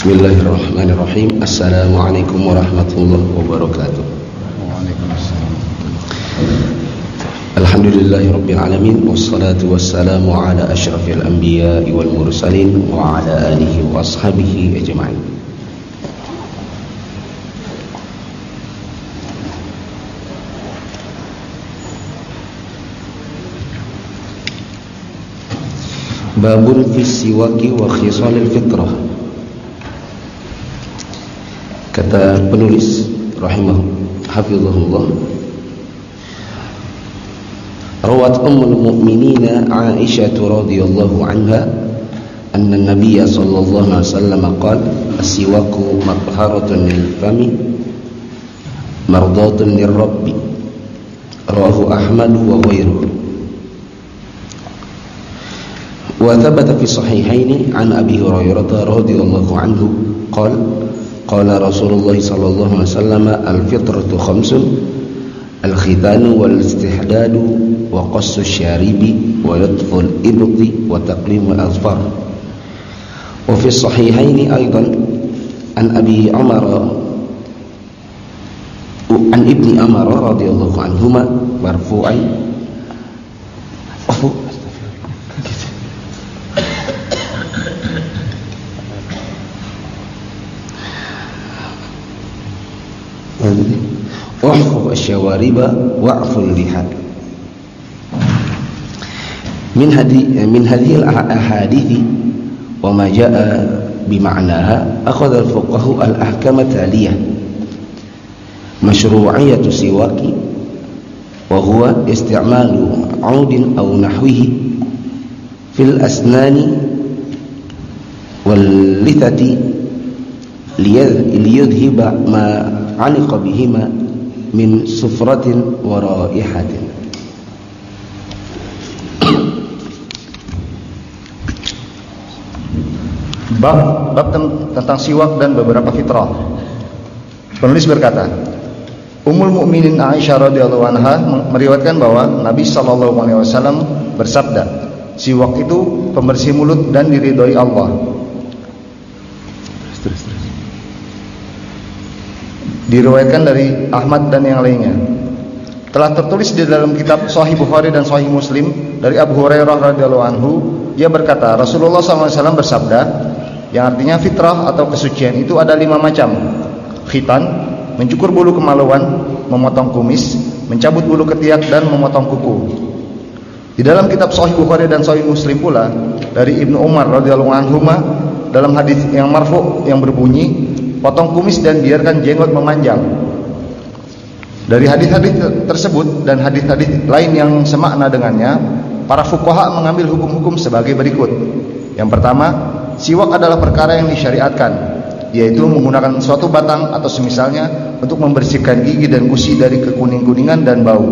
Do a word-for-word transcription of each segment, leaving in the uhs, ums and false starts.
Bismillahirrahmanirrahim. Assalamualaikum warahmatullahi wabarakatuh. Waalaikumsalam. Alhamdulillahirabbil alamin wassalatu wassalamu ala asyrafil anbiya'i wal mursalin wa ala alihi wa ashabihi ajma'in. Babun fi siwaki wa khisalil fitrah. Kata penulis rahimah hafizahullah, rawat ummul mu'minin Aisyah radhiyallahu anha anna an-nabiy sallallahu alaihi wasallam qala as-siwaku matharatun lil fami mardatun lirabbi, rawahu Ahmad wa ghairuhu. Wa thabata fi sahihaini an Abi Hurairah radhiyallahu anhu qala qala Rasulullah sallallahu alaihi wasallam al-fitratu khamsun al-khitanu wal istihdadu wa qassu syaribi wa yatful ibti wa taqlimu al-azfar. Wa fi sahihaini aidan an Abi Umar an Ibni Umar radhiyallahu anhuma marfu'an afu wa'fu asyawariba wa'ful lihat. Min hadi min hadhil ahadithi wa ma jaa bima'naha akhadha al-fuqaha al-ahkam at-taliyah mashru'iyyatu siwaki wa huwa isti'malu 'udin aw nahwihi fil asnani wal lithati liyadhhiba ma 'aliqa bihima min sufratin wa raihatin. Bab, bab tentang siwak dan beberapa fitrah. Penulis berkata, Ummul Mukminin Aisyah radhiyallahu anha meriwayatkan bahwa Nabi sallallahu alaihi wasallam bersabda, siwak itu pembersih mulut dan diridhoi Allah. Diriwayatkan dari Ahmad dan yang lainnya. Telah tertulis di dalam kitab Sahih Bukhari dan Sahih Muslim dari Abu Hurairah radhiyallahu anhu, dia berkata, Rasulullah sallallahu alaihi wasallam bersabda, yang artinya fitrah atau kesucian itu ada lima macam. Khitan, mencukur bulu kemaluan, memotong kumis, mencabut bulu ketiak dan memotong kuku. Di dalam kitab Sahih Bukhari dan Sahih Muslim pula dari Ibnu Umar radhiyallahu anhuma dalam hadis yang marfu yang berbunyi, potong kumis dan biarkan jenggot memanjang. Dari hadis-hadis tersebut dan hadis-hadis lain yang semakna dengannya, para fuqaha mengambil hukum-hukum sebagai berikut. Yang pertama, siwak adalah perkara yang disyariatkan, yaitu menggunakan suatu batang atau semisalnya untuk membersihkan gigi dan gusi dari kekuning-kuningan dan bau.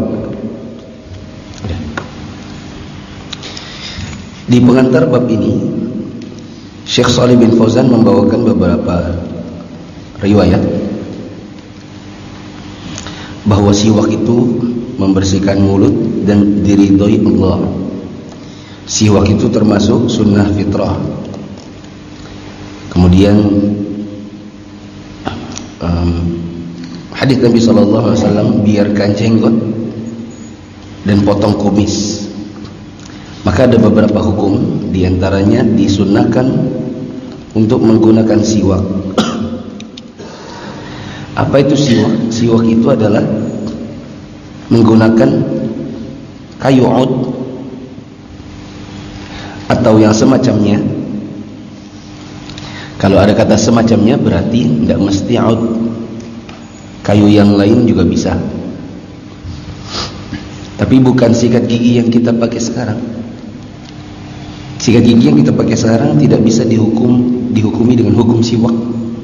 Di pengantar bab ini, Syekh Shalih bin Fauzan membawakan beberapa riwayat bahwa siwak itu membersihkan mulut dan diridhoi Allah. Siwak itu termasuk sunnah fitrah. Kemudian um, hadis Nabi sallallahu alaihi wasallam, biarkan jenggot dan potong kumis. Maka ada beberapa hukum, diantaranya disunnahkan untuk menggunakan siwak. Apa itu siwak? Siwak itu adalah menggunakan kayu ud atau yang semacamnya. Kalau ada kata semacamnya berarti tidak mesti ud. Kayu yang lain juga bisa. Tapi bukan sikat gigi yang kita pakai sekarang. Sikat gigi yang kita pakai sekarang tidak bisa dihukum dihukumi dengan hukum siwak.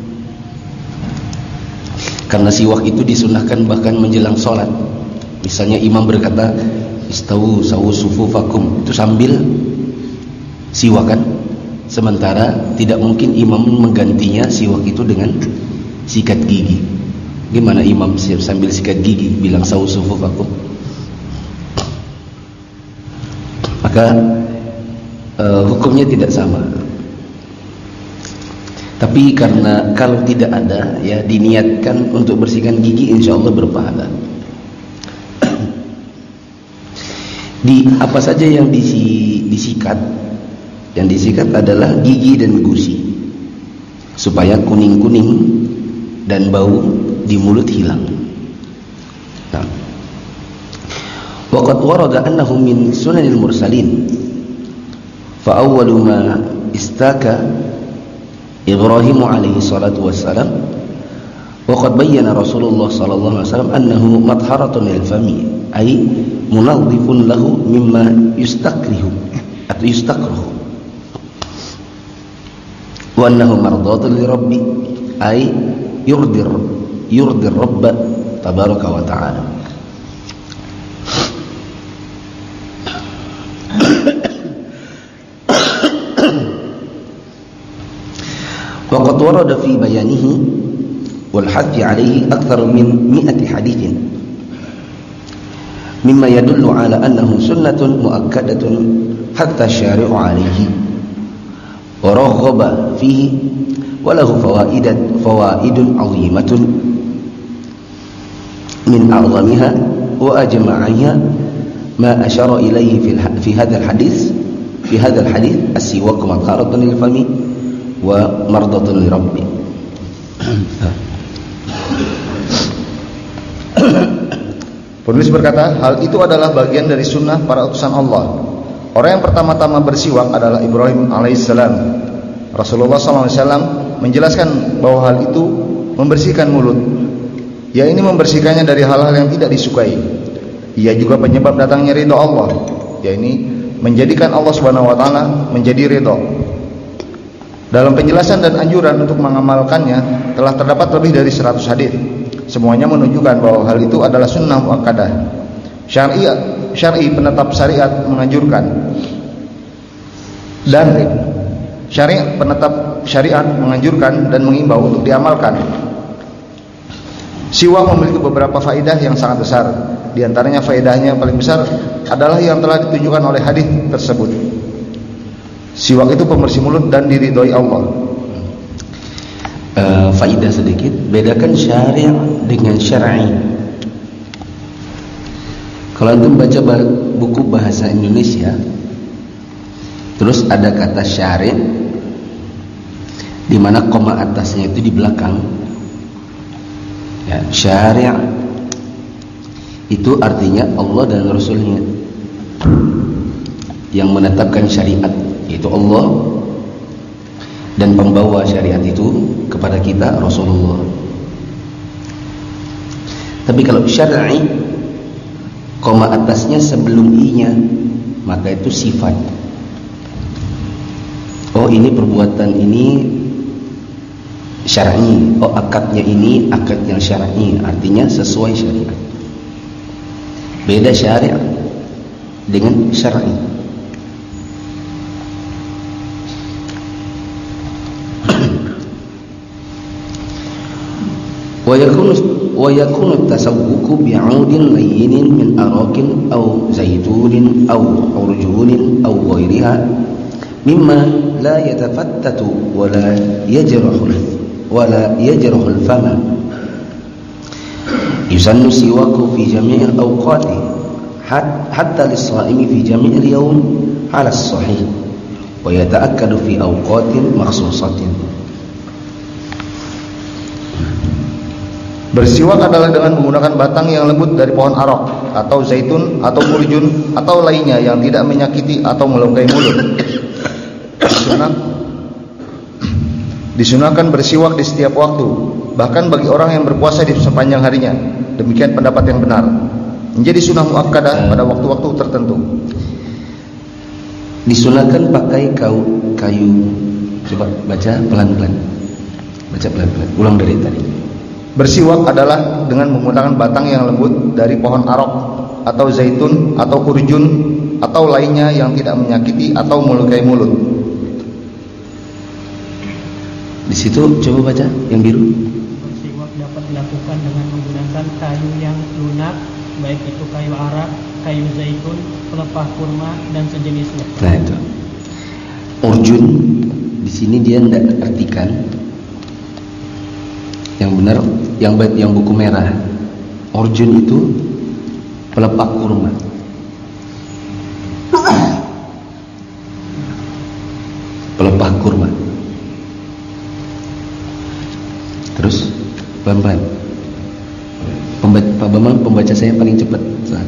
Karena siwak itu disunahkan bahkan menjelang sholat. Misalnya imam berkata, istawu sawu sufufakum, itu sambil siwakan. Sementara tidak mungkin imam menggantinya siwak itu dengan sikat gigi. Gimana imam sambil sikat gigi bilang sawu sufufakum? Maka uh, hukumnya tidak sama. Tapi karena kalau tidak ada, ya diniatkan untuk bersihkan gigi, insya Allah berpahala. Di apa saja yang disi, disikat, yang disikat adalah gigi dan gusi, supaya kuning-kuning dan bau di mulut hilang. Nah, waqad warada annahu min sunanil mursalin, fa awwalu ma istaka Ibrahim alaihi salatu wassalam, wa qad bayyana Rasulullah sallallahu alaihi wasallam annahu matharatun lil fami, ay munadhifun lahu mimma yustakrihu atau yustakrahu, wa annahu mardatun li rabbi, ay yurdir yurdir rabb tabaraka wa ta'ala. وقد ورد في بيانه والحث عليه أكثر من مئة حديث مما يدل على أنه سنة مؤكدة حتى الشارع عليه ورغب فيه وله فوائد فوائد عظيمة من أعظمها وأجمعها ما أشار إليه في في هذا الحديث في هذا الحديث السواك مطهرة للفم wa mardatun li rabbi. Penulis berkata, hal itu adalah bagian dari sunnah para utusan Allah. Orang yang pertama-tama bersiwak adalah Ibrahim alaihissalam. Rasulullah shallallahu alaihi wasallam menjelaskan bahwa hal itu membersihkan mulut. Ya, ini membersihkannya dari hal-hal yang tidak disukai. Ia juga penyebab datangnya ridha Allah. Ya, ini menjadikan Allah subhanahu wa taala menjadi ridha. Dalam penjelasan dan anjuran untuk mengamalkannya telah terdapat lebih dari seratus hadis. Semuanya menunjukkan bahwa hal itu adalah sunnah muakkadah. Syar'i syar'i penetap syariat menganjurkan, dan syariat penetap syariat menganjurkan dan mengimbau untuk diamalkan. Siwak memiliki beberapa faedah yang sangat besar. Di antaranya faedahnya yang paling besar adalah yang telah ditunjukkan oleh hadis tersebut. Siwak itu pembersih mulut dan diridhoi Allah. Uh, faedah sedikit, bedakan syari' dengan syar'i. Kalau antum baca buku bahasa Indonesia, terus ada kata syari', di mana koma atasnya itu di belakang. Ya, syari' itu artinya Allah dan Rasulnya yang menetapkan syariat, yaitu Allah, dan pembawa syariat itu kepada kita Rasulullah. Tapi kalau syar'i, koma atasnya sebelum i-nya, maka itu sifat. Oh, ini perbuatan ini syar'i. Oh, akadnya ini akad yang syar'i, artinya sesuai syariat. Beda syari' dengan syar'i. ويكون ويكون التسوق بعود لين من أراك أو زيتون أو عرجون أو غيرها مما لا يتفتت ولا يجرح ولا يجرح الفم. يسن السواك في جميع الأوقات حتى للصائم في جميع اليوم على الصحيح ويتأكد في أوقات مخصوصة. Bersiwak adalah dengan menggunakan batang yang lembut dari pohon arok atau zaitun atau kurjun atau lainnya yang tidak menyakiti atau melukai mulut. Disunah, disunahkan bersiwak di setiap waktu, bahkan bagi orang yang berpuasa di sepanjang harinya. Demikian pendapat yang benar. Menjadi sunnah muakkadah pada waktu-waktu tertentu. Disunahkan pakai kayu, kayu. Coba baca pelan-pelan. Baca pelan-pelan. Ulang dari tadi. Bersiwak adalah dengan menggunakan batang yang lembut dari pohon arok atau zaitun atau kurjun atau lainnya yang tidak menyakiti atau melukai mulut. Di situ coba baca yang biru. Bersiwak dapat dilakukan dengan menggunakan kayu yang lunak, baik itu kayu arak, kayu zaitun, pelepah kurma dan sejenisnya. Nah itu. Urjun di sini dia tidak artikan benar yang yang buku merah. Urjun itu pelepah kurma. Pelepah kurma. Terus pelan-pelan. Pembaca, Pak Bambang, pembaca saya paling cepat.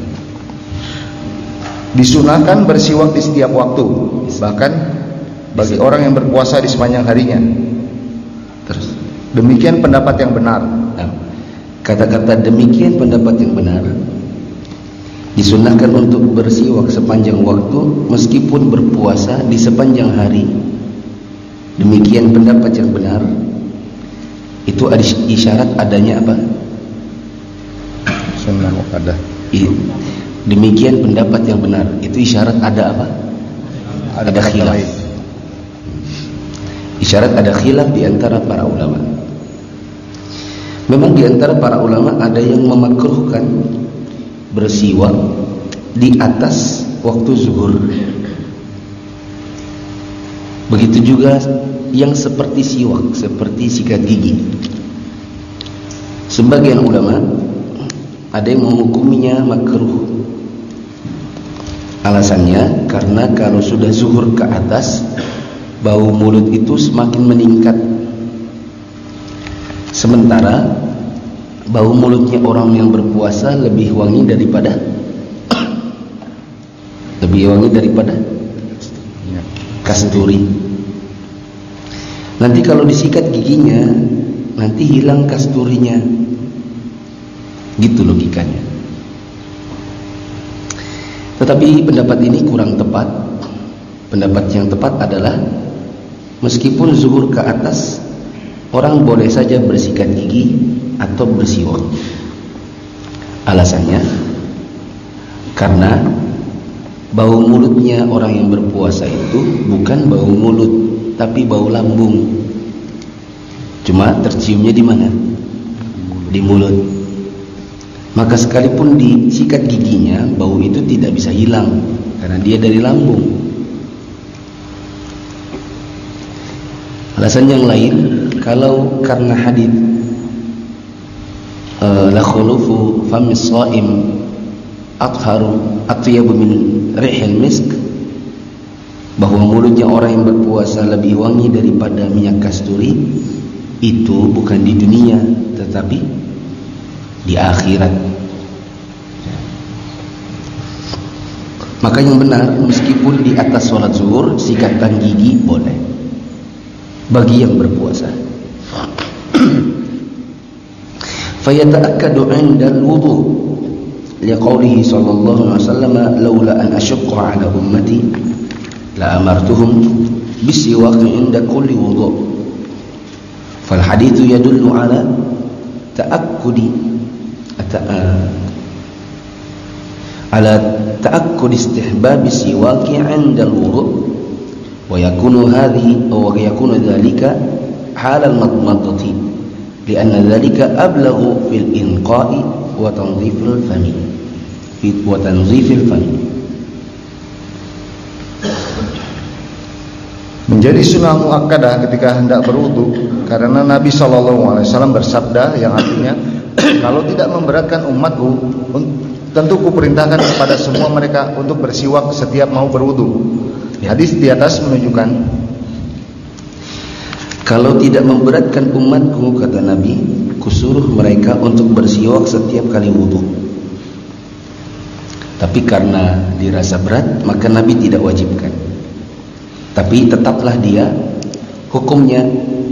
Disunahkan bersiwak di setiap waktu, bahkan bagi orang yang berpuasa di sepanjang harinya. Terus demikian pendapat yang benar. Kata-kata demikian pendapat yang benar disunahkan untuk bersiwak sepanjang waktu meskipun berpuasa di sepanjang hari. Demikian pendapat yang benar itu ada isyarat adanya apa? Sunnah muakkadah. Demikian pendapat yang benar itu isyarat ada apa? Ada, ada khilaf. Isyarat ada khilaf di antara para ulama. Memang di antara para ulama ada yang memakruhkan bersiwak di atas waktu zuhur. Begitu juga yang seperti siwak, seperti sikat gigi. Sebagian ulama ada yang menghukuminya makruh. Alasannya karena kalau sudah zuhur ke atas, bau mulut itu semakin meningkat. Sementara bau mulutnya orang yang berpuasa lebih wangi daripada lebih wangi daripada kasturi. Nanti kalau disikat giginya, nanti hilang kasturinya. Gitu logikanya. Tetapi pendapat ini kurang tepat. Pendapat yang tepat adalah meskipun zuhur ke atas, orang boleh saja bersikat gigi atau bersiwak. Alasannya karena bau mulutnya orang yang berpuasa itu bukan bau mulut, tapi bau lambung. Cuma terciumnya di mana? Di mulut. Maka sekalipun disikat giginya, bau itu tidak bisa hilang karena dia dari lambung. Alasan yang lain, kalau karena hadis la khulufu famis shaim atharu atyabu min rihil misk, bahwa mulutnya orang yang berpuasa lebih wangi daripada minyak kasturi, itu bukan di dunia tetapi di akhirat. Maka yang benar, meskipun di atas sholat zuhur sikatan gigi boleh bagi yang berpuasa. Fayata'akkadu 'inda al-wudu' liqaulihi sallallahu alaihi wasallam laula an ashqa 'ala ummati la amartuhum bisiwak 'inda kulli wudu'. Fal haditsu yadullu 'ala ta'akkudi ala ta'akkudi istihbab siwak 'inda al-wudu' wa yakunu hadhihi wa yakunu dhalika hal al-madmadati lianna dhalika ablaghu fil inqa'i wa tanzifil fami wa tanzifil fami. Menjadi sunnah muakkadah ketika hendak berwudu karena Nabi shallallahu alaihi wasallam bersabda yang artinya, kalau tidak memberatkan umatku, tentu kuperintahkan kepada semua mereka untuk bersiwak setiap mau berwudu. Hadis di atas menunjukkan kalau tidak memberatkan umatku, kata Nabi, kusuruh mereka untuk bersiwak setiap kali wudu. Tapi karena dirasa berat, maka Nabi tidak wajibkan. Tapi tetaplah dia hukumnya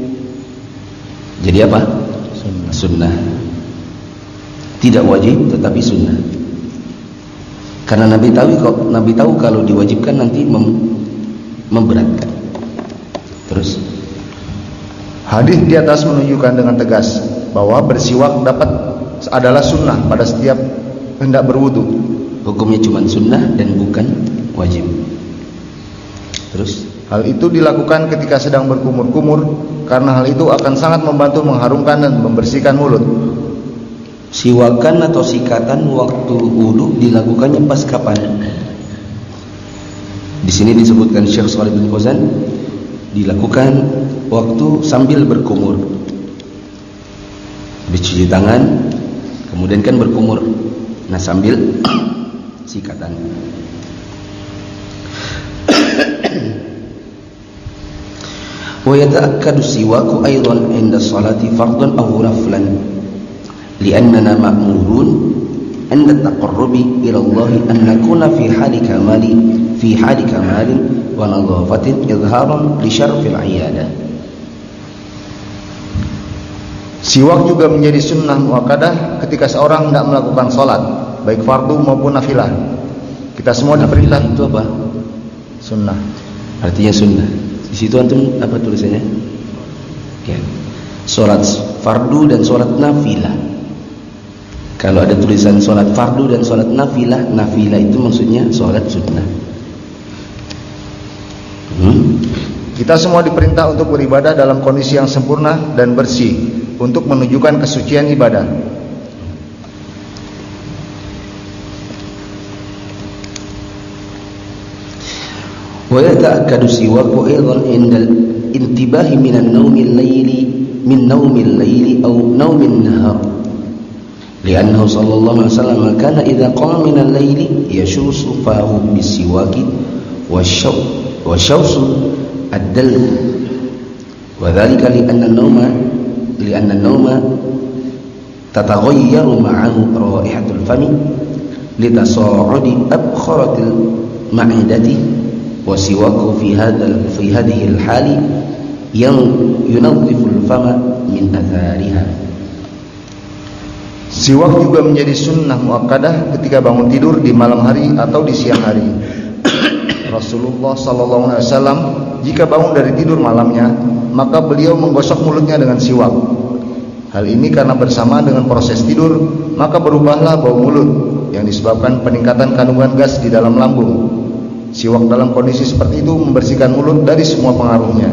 jadi apa? Sunnah. Sunnah. Tidak wajib tetapi sunnah. Karena Nabi tahu kok Nabi tahu kalau diwajibkan nanti mem, memberatkan. Terus hadis di atas menunjukkan dengan tegas bahwa bersiwak dapat adalah sunnah pada setiap hendak berwudu. Hukumnya cuma sunnah dan bukan wajib. Terus hal itu dilakukan ketika sedang berkumur-kumur karena hal itu akan sangat membantu mengharumkan dan membersihkan mulut. Siwakan atau sikatan waktu wudu dilakukannya pas kapan? Di sini disebutkan Syekh Shalih bin Fauzan dilakukan waktu sambil berkumur. Habis cuci tangan, kemudian kan berkumur. Nah, sambil sikatan. Wa yata'akkadu siwaku aidan 'inda sholati fardhan aw naflan li'annana ma'murun 'inda taqarrubi ila Allah an nakuna fi hali kamali fi hali kamalin wa nadhafatin idharan li syarfil 'iyadah. Siwak juga menjadi sunnah muakkadah ketika seorang hendak melakukan sholat, baik fardu maupun nafilah. Kita semua diperintah. Itu apa? Sunnah. Artinya sunnah. Di situ antum apa tulisannya? Ya. Sholat fardu dan sholat nafilah. Kalau ada tulisan sholat fardu dan sholat nafilah, nafilah itu maksudnya sholat sunnah. Hmm? Kita semua diperintah untuk beribadah dalam kondisi yang sempurna dan bersih untuk menunjukkan kesucian ibadah. Wa yata'akkadu siwaku aidan 'inda al-intibahi min an-nawmi al-layli min nawmi al-layli aw nawmi an-nahar. Li'annahu sallallahu alaihi wasallam kana idza qama min al-layli yashusu fahu bis-siwaki wasyaw wasyawsu ad-dal. Wa dhalika li'anna an-nawma li'anna an-nawma tataghayyaru ma'ahu raihatul fami litasa'udi abkharatil ma'idati. وسواك في هذا في هذه الحال ينظف الفم من أثارها. Siwak juga menjadi sunnah muakkadah ketika bangun tidur di malam hari atau di siang hari. Rasulullah sallallahu alaihi wasallam jika bangun dari tidur malamnya, maka beliau menggosok mulutnya dengan siwak. Hal ini karena bersamaan dengan proses tidur, maka berubahlah bau mulut yang disebabkan peningkatan kandungan gas di dalam lambung. Siwak dalam kondisi seperti itu membersihkan mulut dari semua pengaruhnya.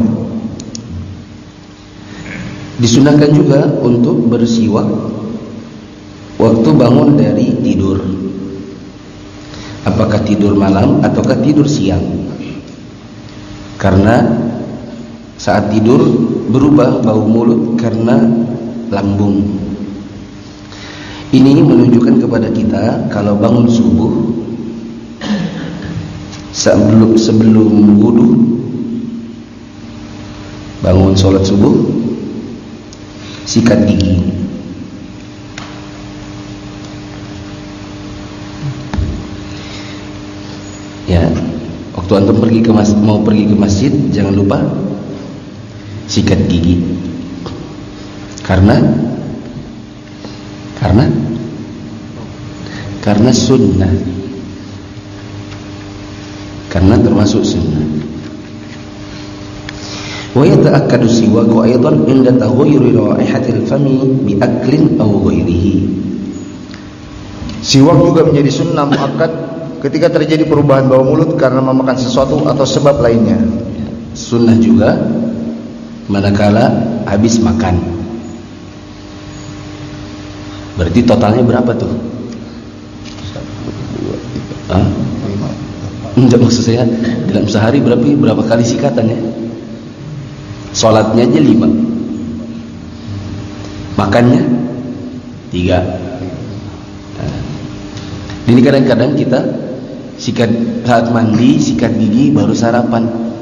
Disunahkan juga untuk bersiwak waktu bangun dari tidur. Apakah tidur malam ataukah tidur siang? Karena saat tidur berubah bau mulut karena lambung. Ini menunjukkan kepada kita kalau bangun subuh sebelum sebelum wudu, bangun sholat subuh, sikat gigi. Ya, waktu antum pergi ke mas, mau pergi ke masjid, jangan lupa sikat gigi. Karena karena karena sunnah. Karena termasuk sunnah. Wa yata'akkadu siwaku aidan 'inda taghayyuri raihatil fami bi aklin aw ghairihi. Siwak juga menjadi sunnah muakkad ketika terjadi perubahan bau mulut karena memakan sesuatu atau sebab lainnya. Sunnah juga manakala habis makan. Berarti totalnya berapa tuh? Hah? Enggak, maksud saya dalam sehari berapa berapa kali sikatan ya? Sholatnya aja lima, makannya tiga. Nah, ini kadang-kadang kita sikat saat mandi, sikat gigi baru sarapan.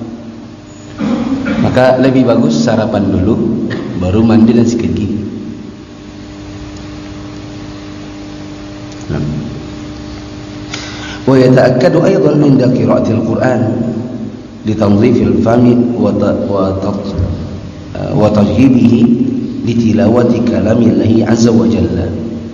Maka lebih bagus sarapan dulu, baru mandi dan sikat gigi. Nah. Wa yata'akkadu aidan 'inda qira'atil Qur'an li tanzifil fami wa wa tajhibihi li tilawati kalamillahi 'azza wa jalla.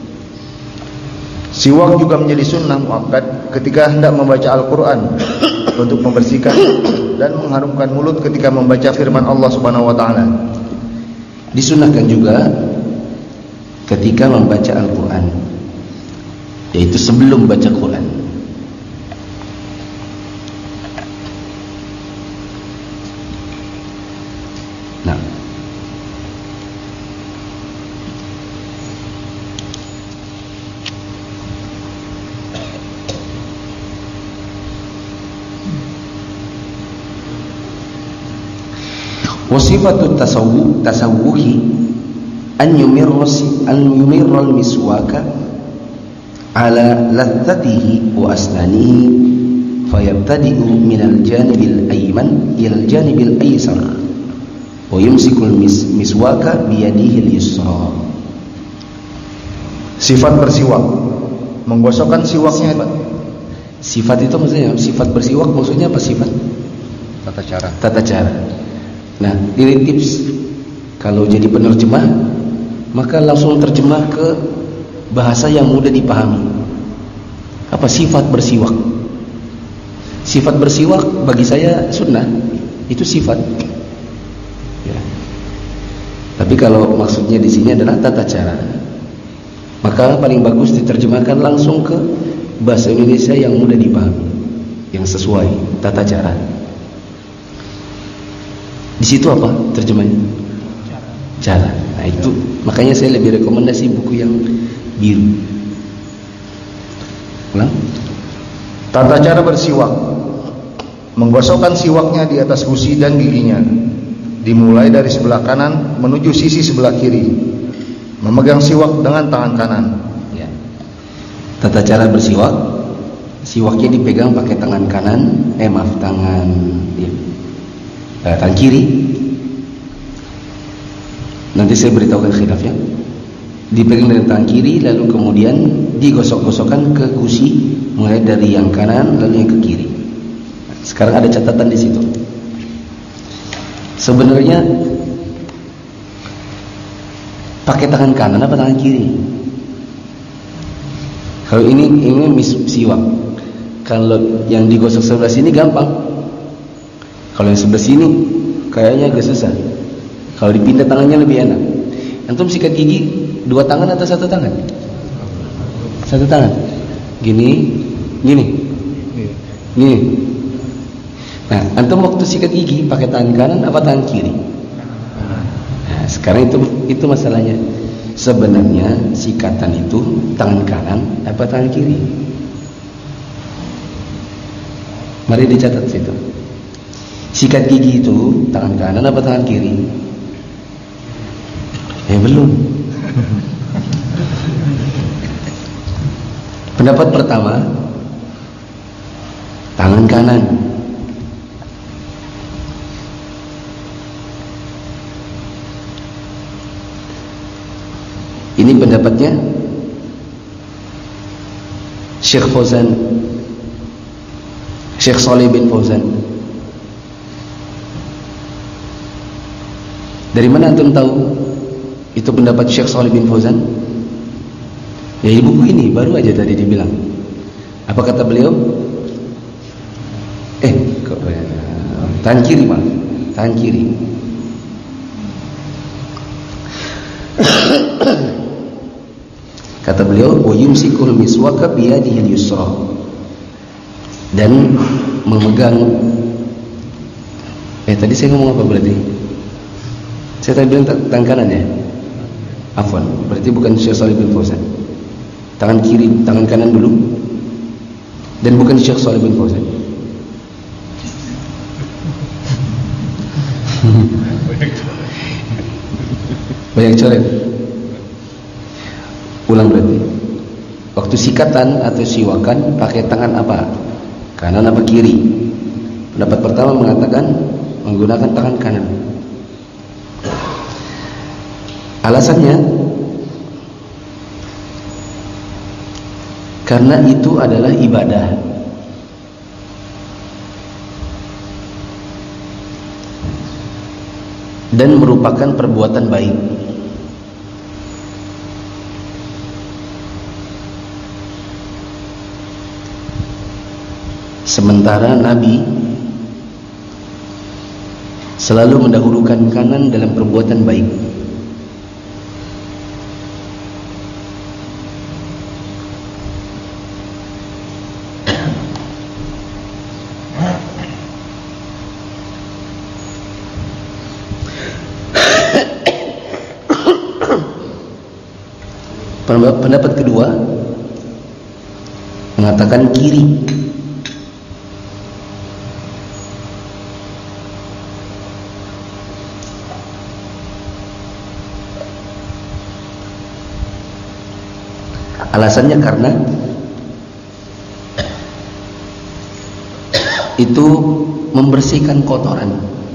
Siwak juga menjadi sunnah muakkad ketika hendak membaca Al-Qur'an untuk membersihkan dan mengharumkan mulut ketika membaca firman Allah Subhanahu wa taala. Disunnahkan juga ketika membaca Al-Qur'an, yaitu sebelum baca Quran. Nah, wasifatu tasawwuh tasawwuhi an yumirra an yumirra al-miswaka ala lazzatihi wa asnanihi fayabtadi'u min al-janib al-ayman ila al-janib al-aysar wa yumsiku al-miswaka bi yadihi al-yusra. Sifat bersiwak, menggosokkan siwaknya. Sifat, sifat itu maksudnya sifat bersiwak maksudnya apa sifat? Tata cara. Tata cara. Nah, ini tips kalau jadi penerjemah maka langsung terjemah ke bahasa yang mudah dipahami. Apa sifat bersiwak? Sifat bersiwak bagi saya sunnah, itu sifat. Ya. Tapi kalau maksudnya di sini adalah tata cara, maka paling bagus diterjemahkan langsung ke bahasa Indonesia yang mudah dipahami, yang sesuai tata cara. Di situ apa terjemahnya? Cara. Nah itu makanya saya lebih rekomendasi buku yang biru. Ulang. Tata cara bersiwak, menggosokkan siwaknya di atas gusi dan giginya, dimulai dari sebelah kanan menuju sisi sebelah kiri, memegang siwak dengan tangan kanan. Ya. Tata cara bersiwak, siwaknya dipegang pakai tangan kanan, eh maaf tangan, ya, eh, tangan kiri. Nanti saya beritahukan khilafnya. Dipegang dari tangan kiri, lalu kemudian digosok-gosokkan ke gusi, mulai dari yang kanan lalu yang ke kiri. Sekarang ada catatan di situ. Sebenarnya pakai tangan kanan apa tangan kiri? Kalau ini ini siwak. Kalau yang digosok sebelah sini gampang. Kalau yang sebelah sini kayaknya agak susah. Kalau dipindah tangannya lebih enak. Antum sikat gigi dua tangan atau satu tangan? Satu tangan. Gini, gini, gini. Nah, antum waktu sikat gigi pakai tangan kanan apa tangan kiri? Nah, sekarang itu itu masalahnya. Sebenarnya sikatan itu tangan kanan apa tangan kiri? Mari dicatat situ. Sikat gigi itu tangan kanan apa tangan kiri? Ya belum. Pendapat pertama, tangan kanan. Ini pendapatnya Syekh Fauzan, Syekh Shalih bin Fauzan. Dari mana antum tahu itu pendapat Syekh Shalih bin Fauzan? Ya di buku ini baru aja tadi dibilang. Apa kata beliau? Eh, kok tangan kiri maaf, tangan kiri. Kata beliau, wa yumsikul miswaka biyadihi al-yusra, dan memegang. Eh tadi saya ngomong apa berarti? Saya tadi bilang tangan kanan ya. Afwan, berarti bukan Syekh Shalih bin Fauzan. Tangan kiri, tangan kanan dulu. Dan bukan Syekh Shalih bin Fauzan. Banyak coret. Ulang berarti. Waktu sikatan atau siwakan pakai tangan apa? Kanan apa kiri? Pendapat pertama mengatakan menggunakan tangan kanan. Alasannya karena itu adalah ibadah. Dan merupakan perbuatan baik. Sementara Nabi selalu mendahulukan kanan dalam perbuatan baik. Pendapat kedua mengatakan kiri. Alasannya karena itu membersihkan kotoran.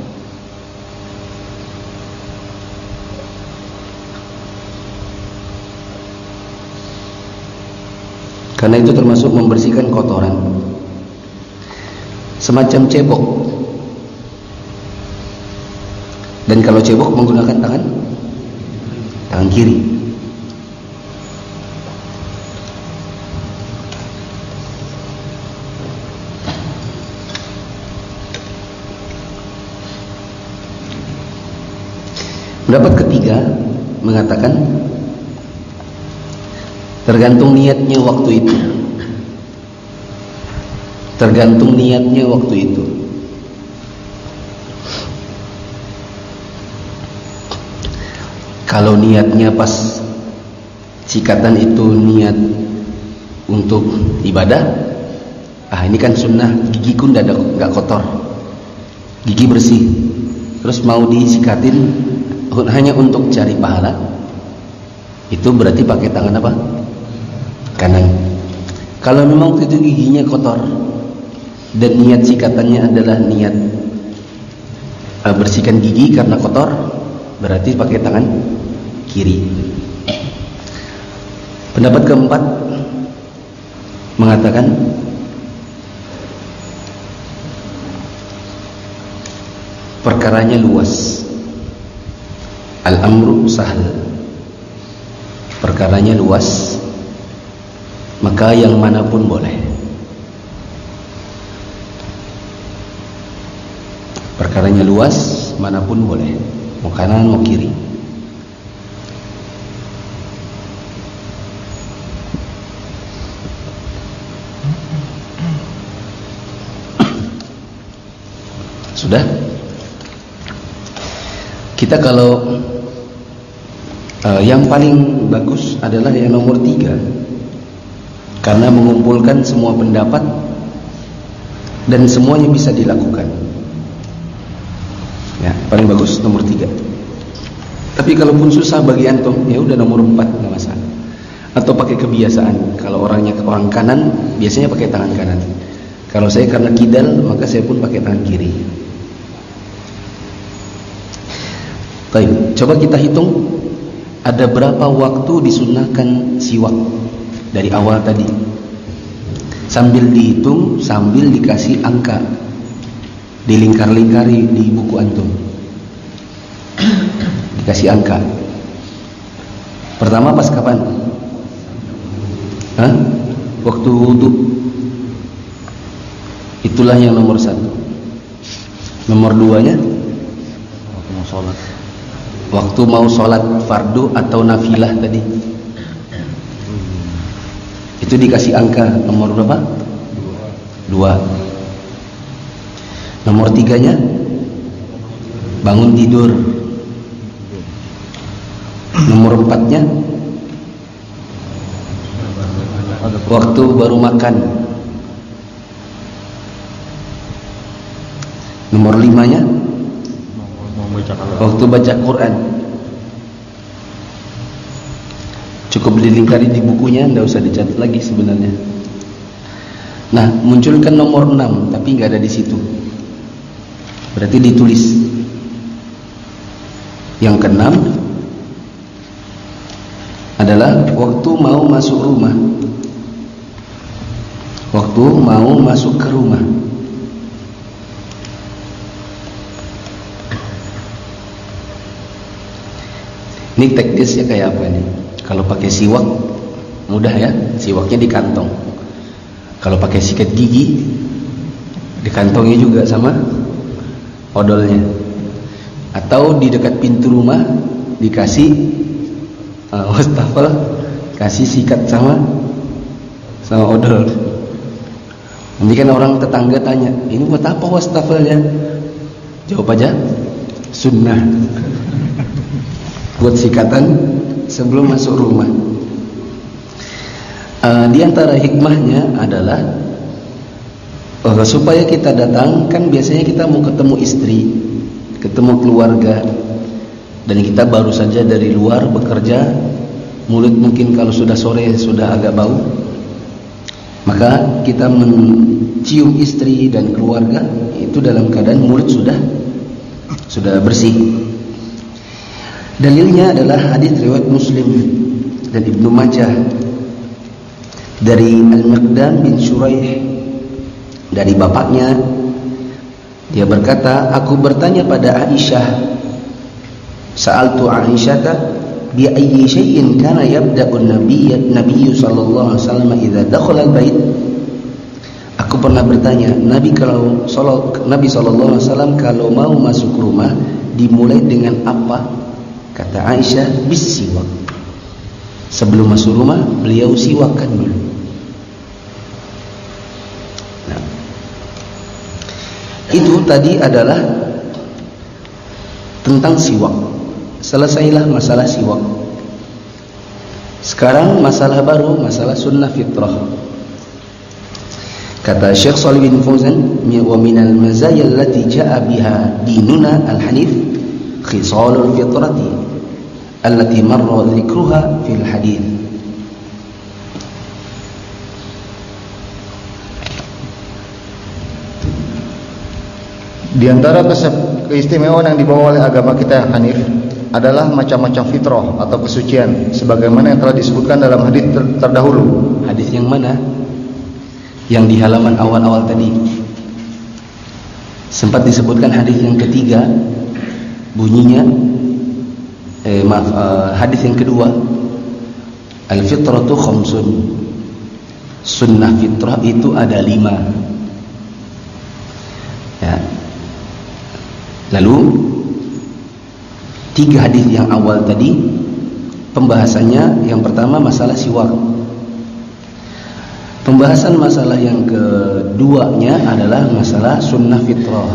Karena itu termasuk membersihkan kotoran. Semacam cebok. Dan kalau cebok menggunakan tangan tangan kiri. Pendapat ketiga mengatakan tergantung niatnya waktu itu. Tergantung niatnya waktu itu. Kalau niatnya pas sikatan itu niat untuk ibadah, ah ini kan sunnah, gigiku nggak nggak kotor, gigi bersih, terus mau disikatin hanya untuk cari pahala, itu berarti pakai tangan apa? Kanan. Kalau memang itu giginya kotor dan niat sikatannya adalah niat uh, bersihkan gigi karena kotor, berarti pakai tangan kiri. Pendapat keempat mengatakan perkaranya luas. Al-amru sahl, perkaranya luas, maka yang manapun boleh. Perkaranya luas, manapun boleh, mau kanan mau kiri. Sudah? Kita kalau uh, yang paling bagus adalah yang nomor tiga, karena mengumpulkan semua pendapat dan semuanya bisa dilakukan. Ya, paling bagus nomor tiga. Tapi kalaupun susah bagi antum, ya udah nomor empat, nggak masalah. Atau pakai kebiasaan. Kalau orangnya orang kanan, biasanya pakai tangan kanan. Kalau saya karena kidal, maka saya pun pakai tangan kiri. Baik, coba kita hitung ada berapa waktu disunahkan siwak dari awal tadi. Sambil dihitung, sambil dikasih angka, dilingkar-lingkari di buku antum, dikasih angka. Pertama pas kapan? Hah? Waktu wudu. Itulah yang nomor satu. Nomor duanya waktu mau sholat. Waktu mau sholat fardu atau nafilah tadi, itu dikasih angka nomor berapa? Dua. Nomor tiganya bangun tidur. Nomor empatnya waktu baru makan. Nomor limanya waktu baca Quran. Cukup dilingkari di bukunya, tidak usah dicatat lagi sebenarnya. Nah, munculkan nomor enam tapi nggak ada di situ. Berarti ditulis. Yang keenam adalah waktu mau masuk rumah. Waktu mau masuk ke rumah. Ini teknisnya kayak apa nih? Kalau pakai siwak mudah ya, siwaknya di kantong. Kalau pakai sikat gigi di kantongnya juga sama odolnya. Atau di dekat pintu rumah dikasih uh, wastafel, kasih sikat sama sama odol. Nanti kan orang tetangga tanya, ini buat apa wastafelnya? Jawab aja, sunnah. Buat sikatan sebelum masuk rumah. Uh, di antara hikmahnya adalah uh, supaya kita datang, kan biasanya kita mau ketemu istri, ketemu keluarga, dan kita baru saja dari luar bekerja mulut mungkin kalau sudah sore sudah agak bau, maka kita mencium istri dan keluarga itu dalam keadaan mulut sudah sudah bersih. Dalilnya adalah hadis riwayat Muslim dan Ibnu Majah dari Al-Miqdam bin Syuraih dari bapaknya, dia berkata, aku bertanya pada Aisyah, sa'altu Aisyata bi ayyi syai'in kana yabda'u an-nabiy nabiy sallallahu alaihi wasallam idza dakhala al-bait. Aku pernah bertanya, Nabi kalau Nabi sallallahu alaihi wasallam kalau mau masuk rumah dimulai dengan apa? Kata Aisyah, bis-siwak. Sebelum masuk rumah beliau siwakkan dulu. Nah, itu tadi adalah tentang siwak. Selesailah masalah siwak. Sekarang masalah baru, masalah sunnah fitrah. Kata Syekh Shalih bin Fauzan, wa minal mazaya allati jaa biha dinuna al-hanif khisalul fitrati allati marra dzikruha fil hadits. Di antara keistimewaan yang dibawa oleh agama kita yang hanif adalah macam-macam fitrah atau kesucian sebagaimana yang telah disebutkan dalam hadis ter terdahulu. Hadis yang mana? Yang di halaman awal-awal tadi. Sempat disebutkan hadis yang ketiga, bunyinya eh, maaf uh, hadis yang kedua, al-fitratu khamsun. Sunnah fitrah itu ada lima. Ya. Lalu tiga hadis yang awal tadi pembahasannya, yang pertama masalah siwak. Pembahasan masalah yang keduanya adalah masalah sunnah fitrah.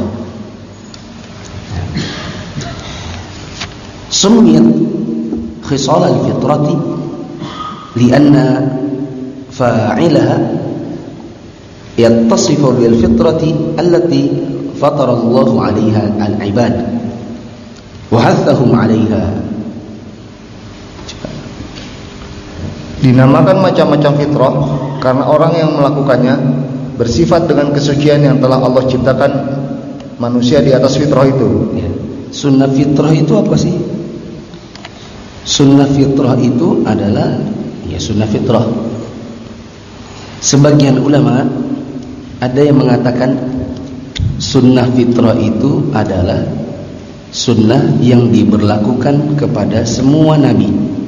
Summiyat khisal al-fitrati lianna fa'ilaha yattasifu bil fitrati allati fatara Allah 'alaiha al-'ibad wa hathahum 'alaiha. Dinamakan macam-macam fitrah karena orang yang melakukannya bersifat dengan kesucian yang telah Allah ciptakan manusia di atas fitrah itu. Ya. Sunnah fitrah itu apa sih? Sunnah fitrah itu adalah ya sunnah fitrah. Sebagian ulama ada yang mengatakan sunnah fitrah itu adalah sunnah yang diberlakukan kepada semua nabi.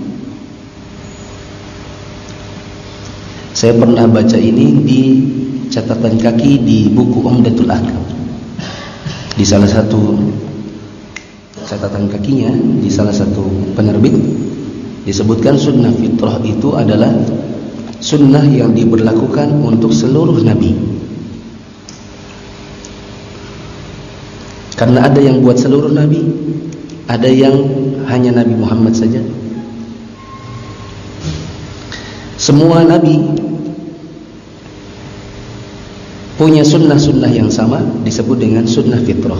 Saya pernah baca ini di catatan kaki di buku Umdatul Ahkam. Di salah satu catatan kakinya, di salah satu penerbit disebutkan sunnah fitrah itu adalah sunnah yang diberlakukan untuk seluruh nabi. Karena ada yang buat seluruh nabi, ada yang hanya Nabi Muhammad saja. Semua nabi punya sunnah-sunnah yang sama, disebut dengan sunnah fitrah.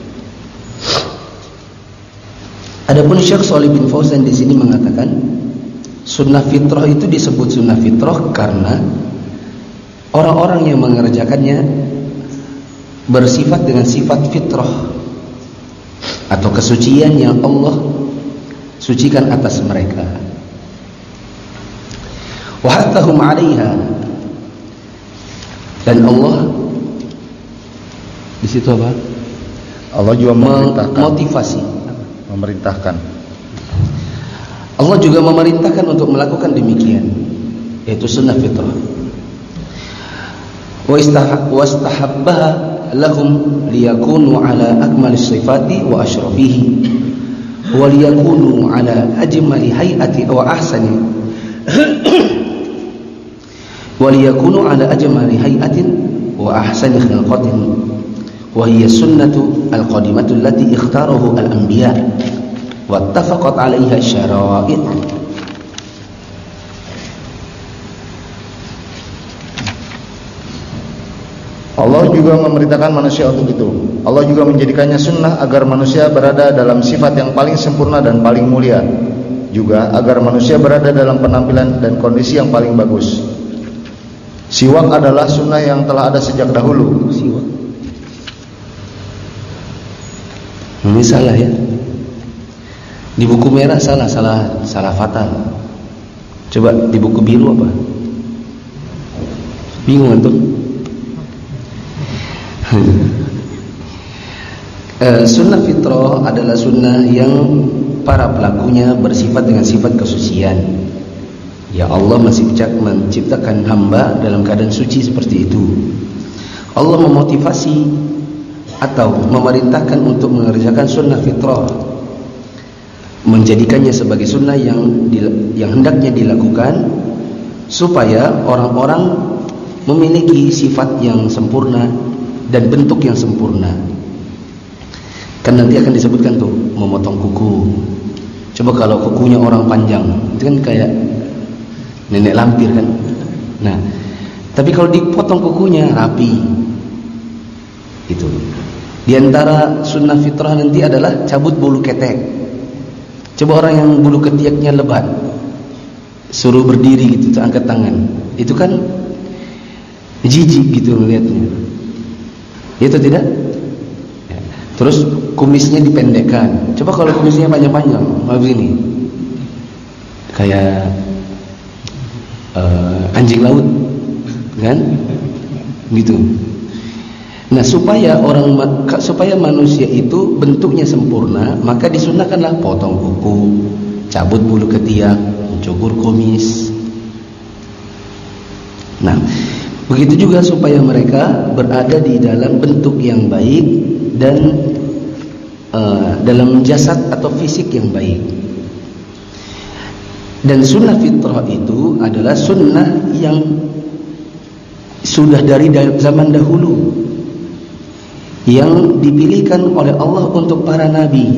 Adapun Syekh Shalih bin Fauzan di sini mengatakan sunnah fitrah itu disebut sunnah fitrah karena orang-orang yang mengerjakannya bersifat dengan sifat fitrah atau kesucian yang Allah sucikan atas mereka. Wa hathahum 'alaiha, dan Allah di situ apa? Allah juga memerintahkan, motivasi, memerintahkan. Allah juga memerintahkan untuk melakukan demikian, yaitu sunnah fitrah. Wa istahabbaha lahum liyakunu ala akmalis sifati wa ashrafihi wa liyakunu ala ajmali hay'ati wa ahsani wa liyakunu ala ajmali hay'atin wa ahsani khilqatin wa hiya sunnatu al-qadimatu allati ikhtarahu al-anbiya wa ittafaqat 'alaiha syara'id. Allah juga memerintahkan manusia untuk itu. Allah juga menjadikannya sunnah agar manusia berada dalam sifat yang paling sempurna dan paling mulia. juga agar manusia berada dalam penampilan dan kondisi yang paling bagus. Siwak adalah sunnah yang telah ada sejak dahulu. Siwak. Ini salah ya. Di buku merah salah, salah, salah fatal. Coba di buku biru apa? Bingung antum? uh, sunnah fitrah adalah sunnah yang para pelakunya bersifat dengan sifat kesucian. Ya Allah menciptakan hamba dalam keadaan suci seperti itu. Allah memotivasi atau memerintahkan untuk mengerjakan sunnah fitrah, menjadikannya sebagai sunnah yang yang hendaknya dilakukan supaya orang-orang memiliki sifat yang sempurna dan bentuk yang sempurna. Kan nanti akan disebutkan tuh memotong kuku. Coba kalau kukunya orang panjang, itu kan kayak nenek lampir kan. Nah, tapi kalau dipotong kukunya rapi, itu. Di antara sunnah fitrah nanti adalah cabut bulu ketek. Coba orang yang bulu ketiaknya lebat, suruh berdiri gitu, angkat tangan, itu kan jijik gitu melihatnya. Itu tidak? Ya. Terus kumisnya dipendekkan. Coba kalau kumisnya panjang-panjang, begini, kayak uh, anjing laut, kan? Gitu. Nah, supaya orang supaya manusia itu bentuknya sempurna, maka disunahkanlah potong kuku, cabut bulu ketiak, mencukur kumis. Nah, begitu juga supaya mereka berada di dalam bentuk yang baik dan uh, dalam jasad atau fisik yang baik. Dan sunnah fitrah itu adalah sunnah yang sudah dari zaman dahulu, yang dipilihkan oleh Allah untuk para nabi,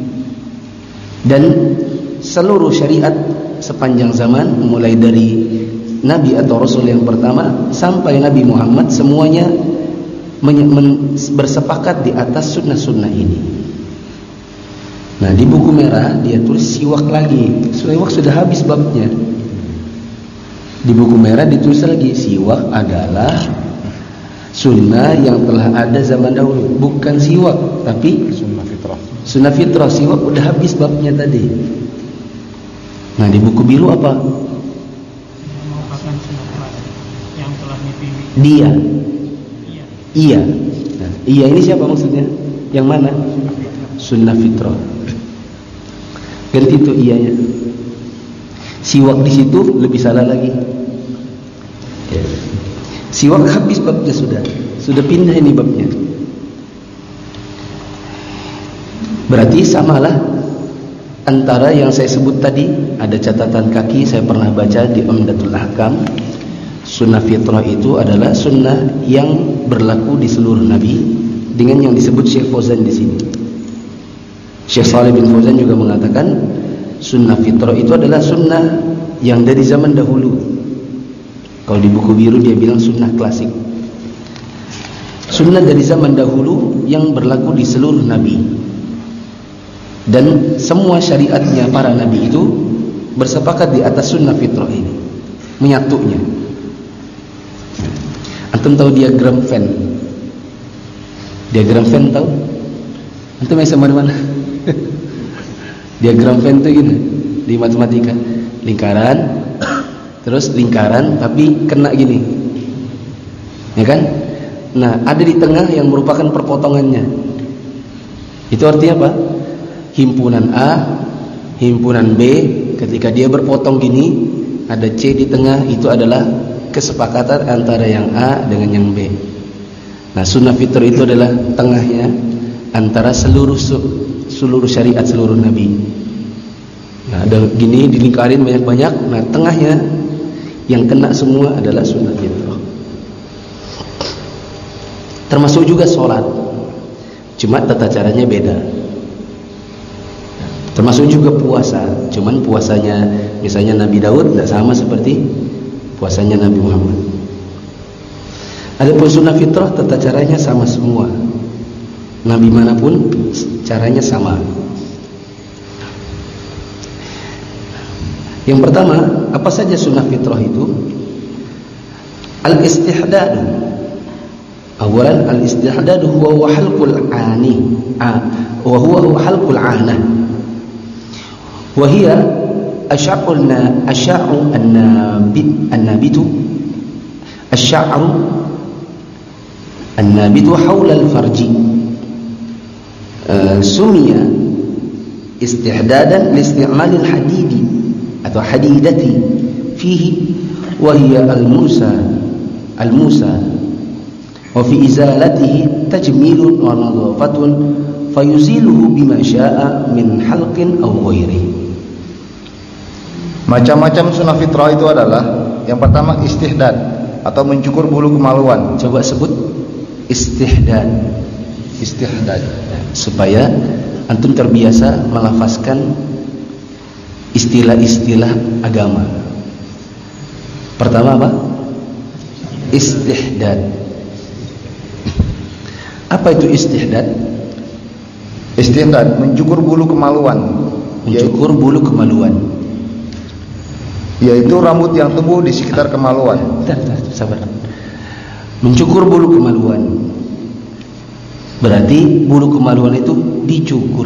dan seluruh syariat sepanjang zaman, mulai dari nabi atau rasul yang pertama sampai Nabi Muhammad, semuanya bersepakat di atas sunnah-sunnah ini. Nah, di buku merah dia tulis siwak lagi. Siwak sudah habis babnya. Di buku merah ditulis lagi, siwak adalah sunnah yang telah ada zaman dahulu. Bukan siwak, tapi sunnah fitrah. Sunnah fitrah, siwak udah habis babnya tadi. Nah, di buku biru apa? Merupakan sunnah yang telah dipilih. Dia. Iya. Iya. Nah, iya ini siapa maksudnya? Yang mana? Sunnah fitrah. Ganti itu iyanya. Siwak di situ lebih salah lagi. Ya. Siwak habis babnya sudah. Sudah pindah ini babnya. Berarti samalah antara yang saya sebut tadi, ada catatan kaki saya pernah baca di Umdatul Ahkam. Sunnah fitrah itu adalah sunnah yang berlaku di seluruh nabi, dengan yang disebut Syekh Fauzan di sini. Syekh Shalih bin Fauzan juga mengatakan sunnah fitrah itu adalah sunnah yang dari zaman dahulu. Kalau di buku biru dia bilang sunnah klasik. Sunnah dari zaman dahulu yang berlaku di seluruh nabi. Dan semua syariatnya para nabi itu bersepakat di atas sunnah fitrah ini, menyatunya. Antum tahu diagram Venn? Diagram Venn tahu? Antum bisa mana-mana? Diagram Venn itu gini di matematika, lingkaran, terus lingkaran tapi kena gini, ya kan? Nah, ada di tengah yang merupakan perpotongannya. Itu artinya apa? Himpunan A, himpunan B, ketika dia berpotong gini, ada C di tengah, itu adalah kesepakatan antara yang A dengan yang B. Nah, sunnah fitrah itu adalah tengahnya antara seluruh seluruh syariat seluruh nabi. Nah, ada gini dilingkarin banyak-banyak. Nah, tengahnya yang kena semua adalah sunnah fitrah. Termasuk juga sholat, cuma tata caranya beda. Termasuk juga puasa, cuman puasanya misalnya Nabi Daud tidak sama seperti puasanya Nabi Muhammad. Adapun sunnah fitrah tata caranya sama semua. Nabi manapun caranya sama. Yang pertama, apa saja sunnah fitrah itu? Al-istihdad. Awalan al-istihdad huwa halqul ani, wa huwa halqul anah. Wa hiya asy'arun asy'arun an-nabit an-nabitu asy'aru an-nabitu hawla al-farji. Sumiya istihdadan li isti'mal al-hadidi atau hadidati fihi wa hiya al-musa al-musa wa fi izalatihi tajmilun wa nadhafatun fayuziluhu bima syaa min halqin aw ghairihi. Macam-macam sunnah fitrah itu adalah yang pertama istihdad atau mencukur bulu kemaluan. Coba sebut istihdad. Istihdad supaya antum terbiasa melafazkan istilah-istilah agama. Pertama apa? Istihdad. Apa itu istihdad? Istihdad mencukur bulu kemaluan. Mencukur bulu kemaluan, yaitu rambut yang tumbuh di sekitar kemaluan. Bentar, bentar, sabar. Mencukur bulu kemaluan berarti bulu kemaluan itu dicukur,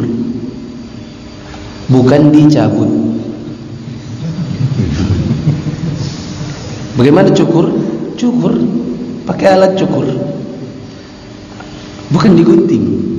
bukan dicabut. Bagaimana cukur? Cukur pakai alat cukur, bukan digunting.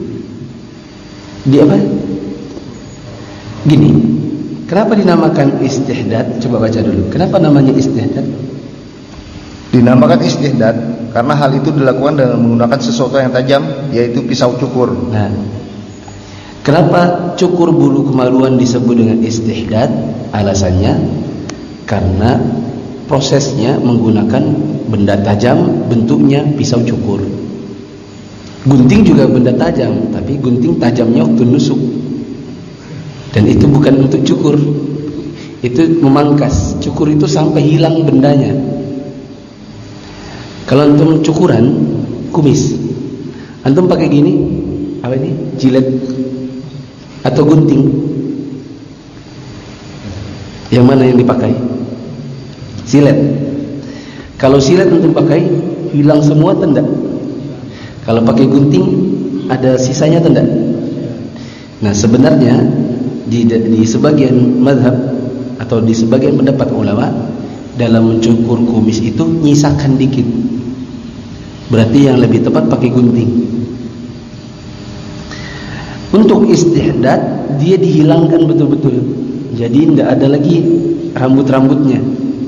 Di apa? Gini, kenapa dinamakan istihdad? Coba baca dulu. Kenapa namanya istihdad? Dinamakan istihdad karena hal itu dilakukan dengan menggunakan sesuatu yang tajam, yaitu pisau cukur. Nah, kenapa cukur bulu kemaluan disebut dengan istihdad? Alasannya karena prosesnya menggunakan benda tajam, bentuknya pisau cukur. Gunting juga benda tajam, tapi gunting tajamnya waktu nusuk. Dan itu bukan untuk cukur, itu memangkas. Cukur itu sampai hilang bendanya. Kalau antum cukuran kumis, antum pakai gini, apa ini? Jilet atau gunting? Yang mana yang dipakai? Silet. Kalau silet antum pakai, hilang semua tanda. Kalau pakai gunting, ada sisanya tanda. Nah, sebenarnya di, di sebagian mazhab atau di sebagian pendapat ulama, dalam mencukur kumis itu nyisakan dikit. Berarti yang lebih tepat pakai gunting. Untuk istihdad, dia dihilangkan betul-betul. Jadi tidak ada lagi rambut-rambutnya.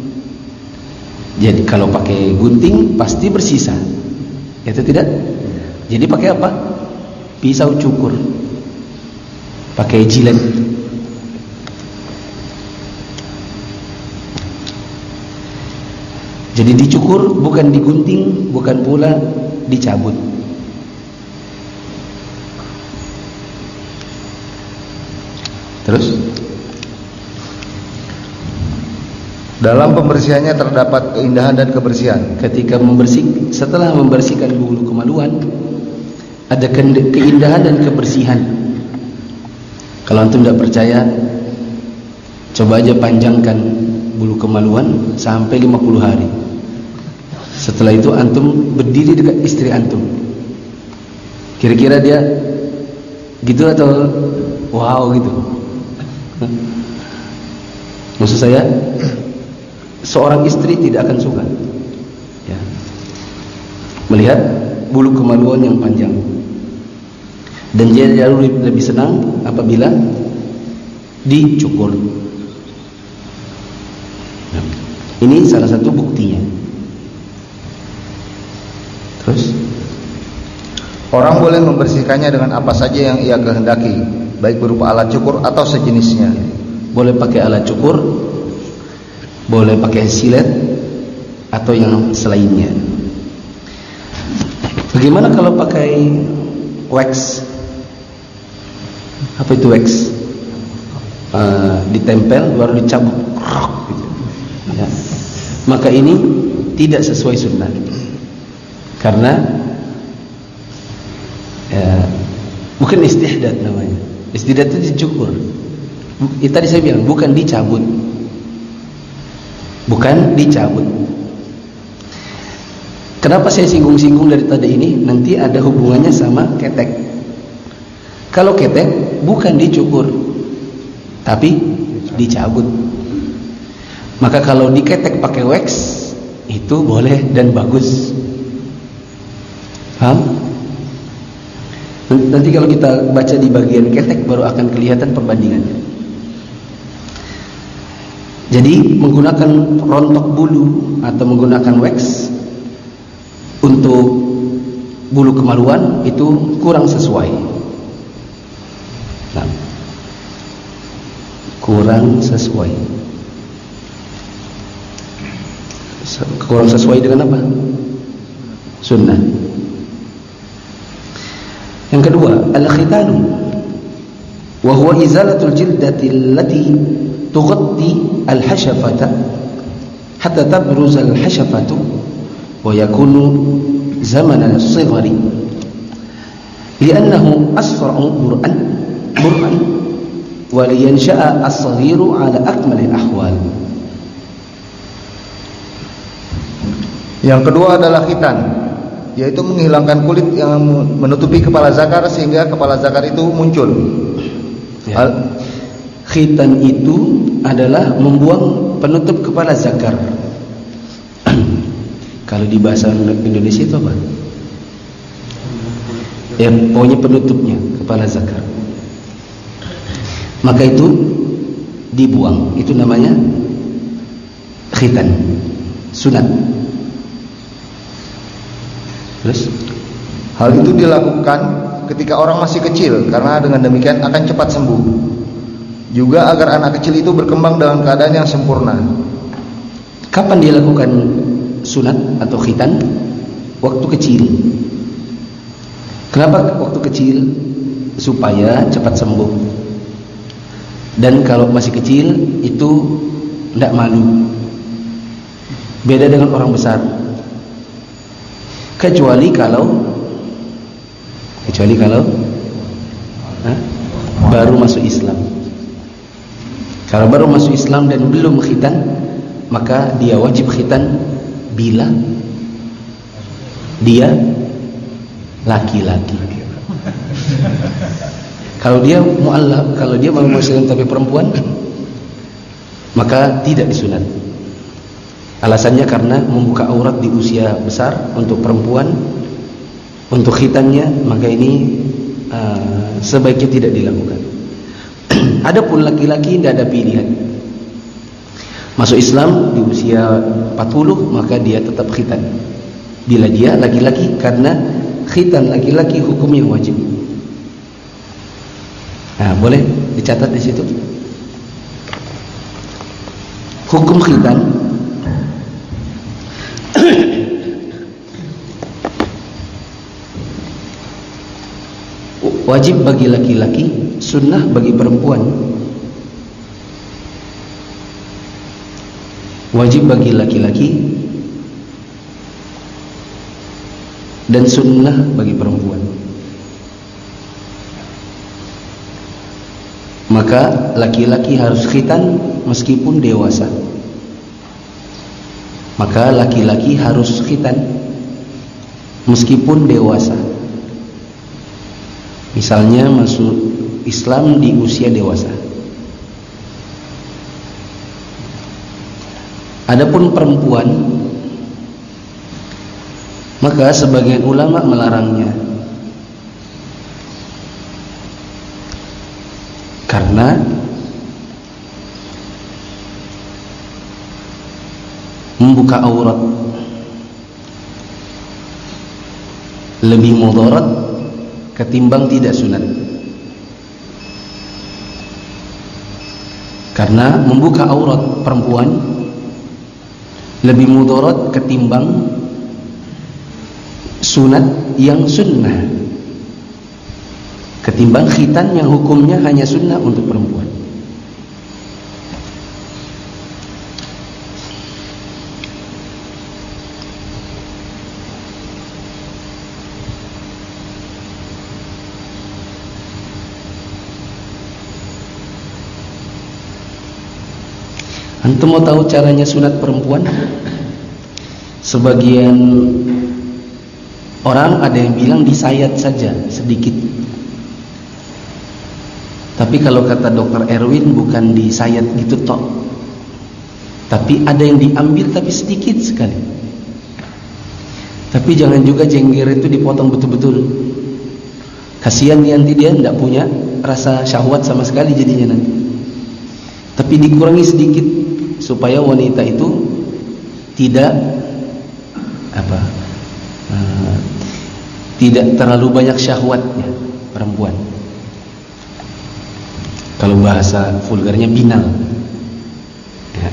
Jadi kalau pakai gunting pasti bersisa. Itu tidak? Jadi pakai apa? Pisau cukur. Pakai jilet. Jadi dicukur, bukan digunting, bukan pula dicabut. Terus dalam pembersihannya terdapat keindahan dan kebersihan. Ketika membersih, setelah membersihkan bulu kemaluan, ada keindahan dan kebersihan. Kalau antum tidak percaya, coba aja panjangkan bulu kemaluan sampai lima puluh hari. Setelah itu antum berdiri dekat istri antum. Kira-kira dia gitu atau wow gitu? Maksud saya, seorang istri tidak akan suka ya, melihat bulu kemaluan yang panjang. Dan dia jauh lebih senang apabila dicukur. Nah, ini salah satu buktinya. Terus orang boleh membersihkannya dengan apa saja yang ia kehendaki, baik berupa alat cukur atau sejenisnya. Boleh pakai alat cukur, boleh pakai silet atau yang selainnya. Bagaimana kalau pakai wax? Apa itu wax? Uh, ditempel baru dicabut gitu. Ya. Maka ini tidak sesuai sunnah. Karena ya, bukan istihdad namanya. Istihdad itu dicukur. Itu tadi saya bilang bukan dicabut. bukan dicabut. Kenapa saya singgung-singgung dari tadi ini? Nanti ada hubungannya sama ketek. Kalau ketek bukan dicukur, tapi dicabut. Maka kalau diketek pakai wax, itu boleh dan bagus. Paham? Nanti kalau kita baca di bagian ketek baru akan kelihatan perbandingannya. Jadi menggunakan rontok bulu atau menggunakan wax untuk bulu kemaluan itu kurang sesuai. Nah, kurang sesuai. Kurang sesuai dengan apa? Sunnah. Yang kedua, al-khitanu wa huwa izalatul jildati allati tughatti al-hashafata hatta tabruz al-hashafatu wa yakunu zaman al-sighari li'annahu asra'u bur'an bur'an wa liyansha'a as-saghiru ala akmal al-ahwal. Yang kedua adalah khitan, yaitu menghilangkan kulit yang menutupi kepala zakar sehingga kepala zakar itu muncul. Ya. Khitan itu adalah membuang penutup kepala zakar. Kalau di bahasa Indonesia itu apa? Ya, pokoknya penutupnya kepala zakar. Maka itu dibuang. Itu namanya khitan, sunat. Terus hal itu dilakukan ketika orang masih kecil karena dengan demikian akan cepat sembuh. Juga agar anak kecil itu berkembang dalam keadaan yang sempurna. Kapan dia lakukan sunat atau khitan? Waktu kecil. Kenapa waktu kecil? Supaya cepat sembuh. Dan kalau masih kecil itu tidak malu. Beda dengan orang besar. Kecuali kalau kecuali kalau ha? baru masuk Islam. Kalau baru masuk Islam dan belum khitan, maka dia wajib khitan bila dia laki-laki. Kalau dia mu'allaf, kalau dia baru masuk Islam tapi perempuan, maka tidak disunat. Alasannya karena membuka aurat di usia besar untuk perempuan, untuk khitannya, maka ini uh, sebaiknya tidak dilakukan. Adapun laki-laki tidak ada pilihan. Masuk Islam di usia empat puluh, maka dia tetap khitan. Bila dia laki-laki, karena khitan laki-laki hukumnya wajib. Nah, boleh dicatat di situ. Hukum khitan wajib bagi laki-laki, sunnah bagi perempuan. Wajib bagi laki-laki dan sunnah bagi perempuan. Maka laki-laki harus khitan meskipun dewasa. Maka laki-laki harus khitan meskipun dewasa. Misalnya masuk Islam di usia dewasa. Adapun perempuan, maka sebagian ulama melarangnya. Karena membuka aurat lebih mudarat ketimbang tidak sunat. Karena membuka aurat perempuan lebih mudarat ketimbang sunat yang sunnah, ketimbang khitan yang hukumnya hanya sunnah untuk perempuan. Antum mau tahu caranya sunat perempuan? Sebagian orang ada yang bilang disayat saja sedikit. Tapi kalau kata dokter Erwin bukan disayat gitu tok. Tapi ada yang diambil tapi sedikit sekali. Tapi jangan juga jengger itu dipotong betul-betul. Kasihan nanti dia tidak punya rasa syahwat sama sekali jadinya nanti. Tapi dikurangi sedikit supaya wanita itu tidak apa uh, tidak terlalu banyak syahwatnya perempuan. Kalau bahasa vulgarnya binal. Ya.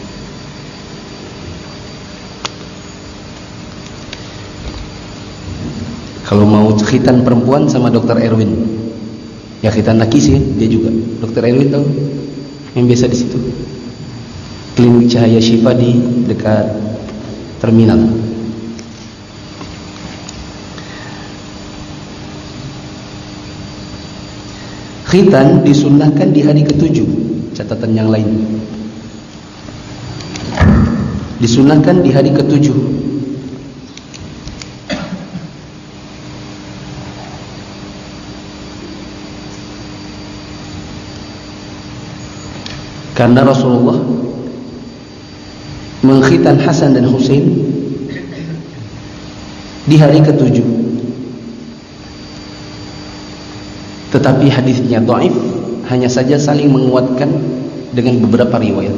Kalau mau khitan perempuan sama dokter Erwin, ya khitan laki sih dia juga. Dokter Erwin tahu yang biasa di situ. Klinik Cahaya Syifa di dekat terminal. Khitan disunnahkan di hari ketujuh. Catatan yang lain, disunnahkan di hari ketujuh. Karena Rasulullah mengkhitan Hasan dan Husain di hari ketujuh. Tetapi hadisnya dhaif, hanya saja saling menguatkan dengan beberapa riwayat.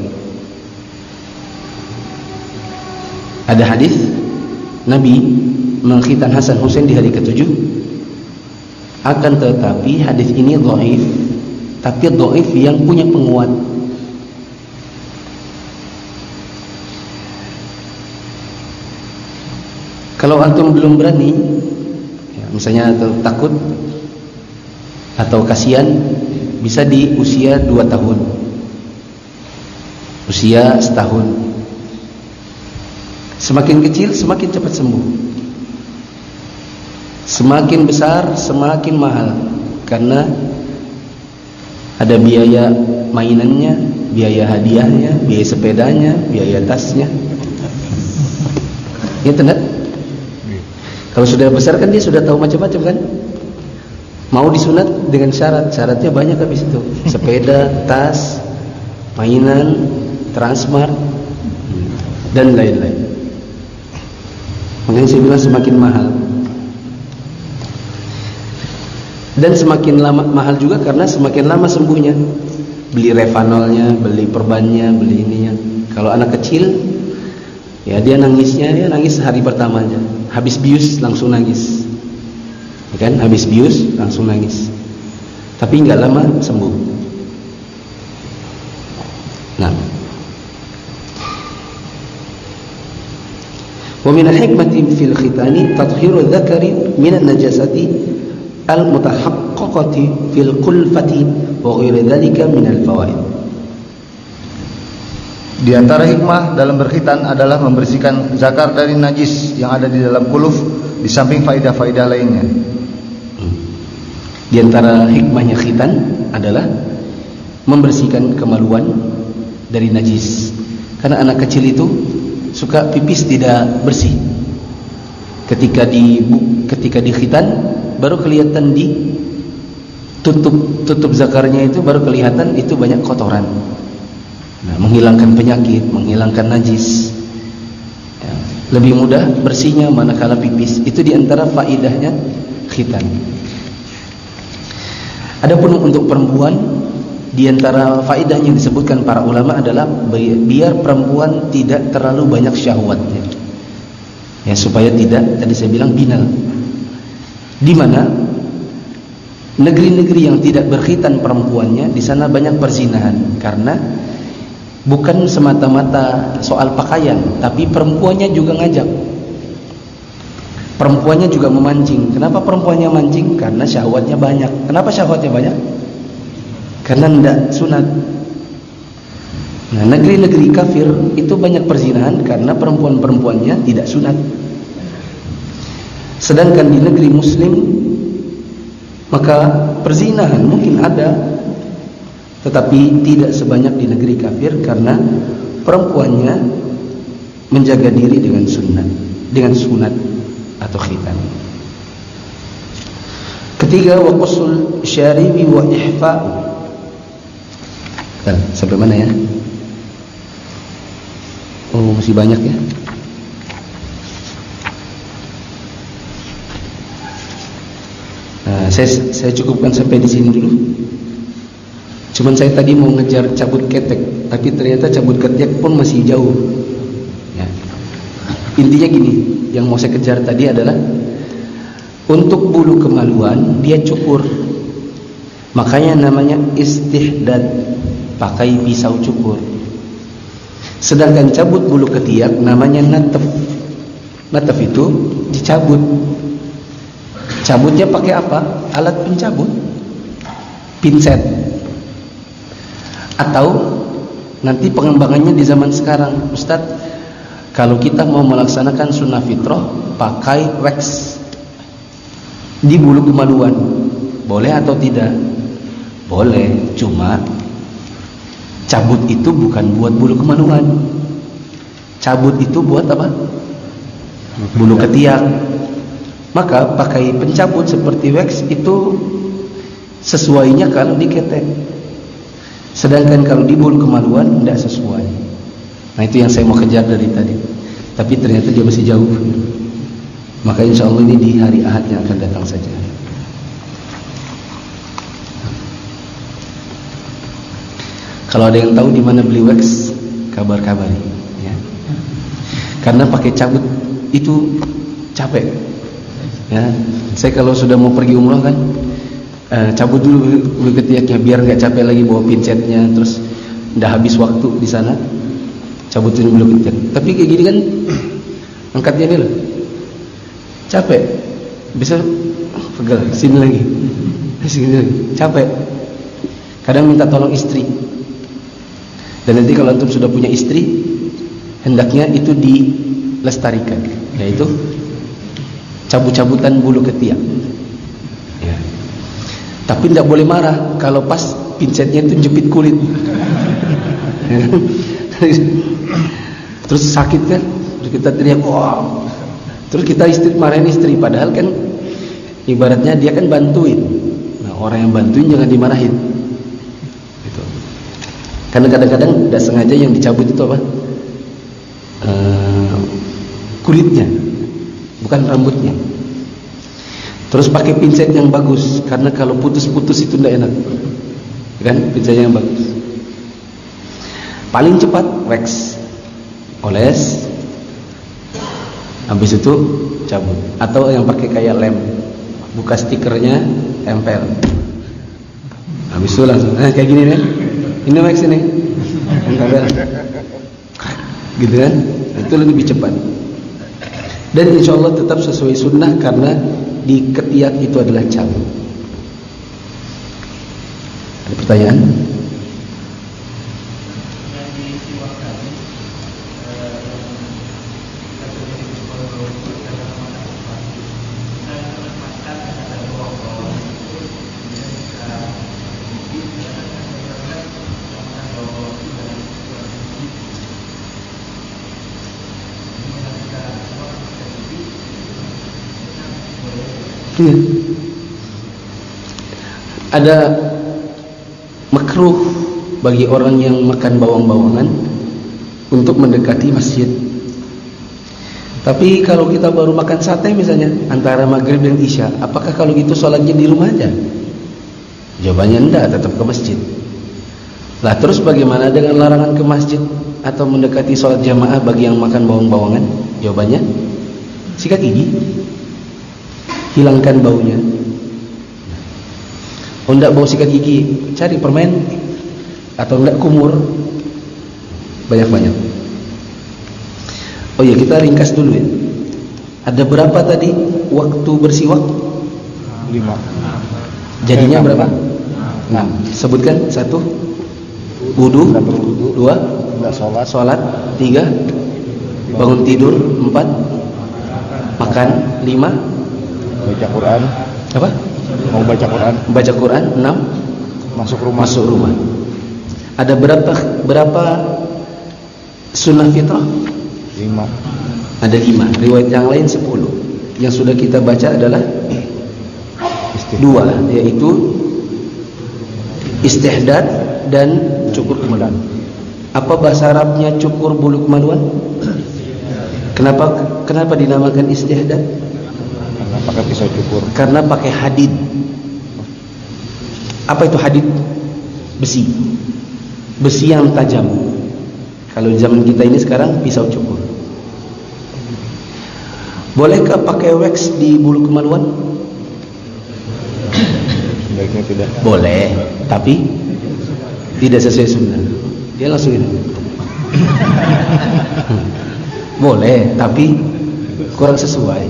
Ada hadis Nabi mengkhitan Hasan Husain di hari ketujuh, akan tetapi hadis ini dhaif, tapi dhaif yang punya penguat. Kalau antum belum berani, ya, misalnya atau takut atau kasihan, bisa di usia dua tahun, usia setahun. Semakin kecil semakin cepat sembuh. Semakin besar semakin mahal, karena ada biaya mainannya, biaya hadiahnya, biaya sepedanya, biaya tasnya. Gitu enggak? Kalau sudah besar kan dia sudah tahu macam-macam kan. Mau disunat dengan syarat, syaratnya banyak habis itu. Sepeda, tas, mainan, Transmart dan lain-lain. Makanya saya bilang semakin mahal. Dan semakin lama mahal juga karena semakin lama sembuhnya. Beli Revanolnya, beli perbannya, beli ininya. Kalau anak kecil, ya dia nangisnya, dia nangis hari pertamanya. Habis bius langsung nangis, ya kan? Habis bius langsung nangis. Tapi nggak lama sembuh. Nah, wa min al-hikmati fil khitani tathhiru dzakari min an-najasati al-mutahaqqaqati fil qulfati wa ghairi dzalika min al-fawaid. Di antara hikmah dalam berkhitan adalah membersihkan zakar dari najis yang ada di dalam kuluf, di samping faidah-faidah lainnya. Di antara hikmahnya khitan adalah membersihkan kemaluan dari najis. Karena anak kecil itu suka pipis tidak bersih. Ketika di ketika di khitan baru kelihatan di tutup tutup zakarnya itu baru kelihatan itu banyak kotoran. Nah, menghilangkan penyakit, menghilangkan najis, ya, lebih mudah bersihnya manakala pipis. Itu diantara faidahnya khitan. Adapun untuk perempuan, diantara faidahnya yang disebutkan para ulama adalah biar perempuan tidak terlalu banyak syahwatnya, ya, supaya tidak, tadi saya bilang binal. Di mana negeri-negeri yang tidak berkhitan perempuannya, di sana banyak perzinahan. Karena bukan semata-mata soal pakaian, tapi perempuannya juga ngajak. Perempuannya juga memancing. Kenapa perempuannya mancing? Karena syahwatnya banyak. Kenapa syahwatnya banyak? Karena tidak sunat. Nah, negeri-negeri kafir itu banyak perzinahan karena perempuan-perempuannya tidak sunat. Sedangkan di negeri muslim, maka perzinahan mungkin ada, tetapi tidak sebanyak di negeri kafir karena perempuannya menjaga diri dengan sunat, dengan sunat atau khitan. Ketiga, wa qusul syaribi wa ihfa. Dan sampai mana ya? Oh, masih banyak ya. Nah, saya saya cukupkan sampai di sini dulu. Cuman saya tadi mau ngejar cabut ketek, tapi ternyata cabut ketek pun masih jauh. Ya. Intinya gini, yang mau saya kejar tadi adalah untuk bulu kemaluan dia cukur. Makanya namanya istihdad, pakai pisau cukur. Sedangkan cabut bulu ketiak namanya nataf. Nataf itu dicabut. Cabutnya pakai apa? Alat pencabut, pinset. Atau nanti pengembangannya di zaman sekarang, Ustadz, kalau kita mau melaksanakan sunnah fitrah pakai wax di bulu kemaluan, boleh atau tidak? Boleh, cuma cabut itu bukan buat bulu kemaluan. Cabut itu buat apa? Bulu ketiak. Maka pakai pencabut seperti wax itu sesuainya kalau diketek. Sedangkan kalau di bulu kemaluan tidak sesuai. Nah, itu yang saya mau kejar dari tadi. Tapi ternyata dia masih jauh. Maka insya Allah ini di hari Ahad yang akan datang saja. Kalau ada yang tahu di mana beli wax, kabar-kabari. Ya. Karena pakai cabut itu capek. Ya, saya kalau sudah mau pergi umrah kan, uh, cabut dulu bulu ketiaknya biar nggak capek lagi bawa pinsetnya, terus udah habis waktu di sana, cabut dulu bulu ketiak. Tapi kayak gini kan, angkatnya dulu, capek, bisa pegel, sini lagi, sini lagi, capek. Kadang minta tolong istri. Dan nanti kalau antum sudah punya istri, hendaknya itu dilestarikan, yaitu cabut-cabutan bulu ketiak. Ya. Tapi tidak boleh marah kalau pas pinsetnya itu jepit kulit. Terus sakit kan? Terus kita teriak, wow. Terus kita istri marahin istri, padahal kan ibaratnya dia kan bantuin. Nah, orang yang bantuin jangan dimarahin. Gitu. Karena kadang-kadang tidak sengaja yang dicabut itu apa? Uh, kulitnya. Bukan rambutnya. Terus pakai pinset yang bagus, karena kalau putus-putus itu tidak enak. Kan pinset yang bagus. Paling cepat wax, oles, habis itu cabut. Atau yang pakai kayak lem, buka stikernya, tempel. Habis itu langsung, nah, kayak gini nih. Ini wax ini, tempel. Gitu kan? Itu lebih cepat. Dan insya Allah tetap sesuai sunnah karena di ketiak itu adalah cabut. Ada pertanyaan? Ya. Ada makruh bagi orang yang makan bawang-bawangan untuk mendekati masjid. Tapi kalau kita baru makan sate misalnya antara maghrib dan isya, apakah kalau gitu sholatnya di rumah aja? Jawabannya enggak, tetap ke masjid. Lah terus bagaimana dengan larangan ke masjid atau mendekati sholat jamaah bagi yang makan bawang-bawangan? Jawabannya sikat gigi, hilangkan baunya. Oh enggak bau sikat gigi, cari permen atau enggak kumur, banyak-banyak. Oh ya, kita ringkas dulu ya. Ada berapa tadi waktu bersiwak? Lima. Jadinya berapa? Enam. Sebutkan. Satu, wudu. Dua, sholat. Sholat. Tiga, bangun tidur. Empat, makan. Lima, baca Quran. Apa? Mau baca Quran. Baca Quran. Enam, masuk rumah. Masuk rumah. Ada berapa berapa sunnah fitrah? Lima. Ada lima. Riwayat yang lain sepuluh. Yang sudah kita baca adalah dua, yaitu istihdad dan cukur kemaluan. Apa bahasa Arabnya cukur bulu kemaluan? Kenapa kenapa dinamakan istihdad? Karena pakai pisau cukur. Karena pakai hadid. Apa itu hadid? Besi. Besi yang tajam. Kalau zaman kita ini sekarang pisau cukur. Bolehkah pakai wax di bulu kemaluan? Sebaiknya tidak. Boleh, tapi tidak sesuai sunnah. Dia langsung ini. Boleh, tapi kurang sesuai.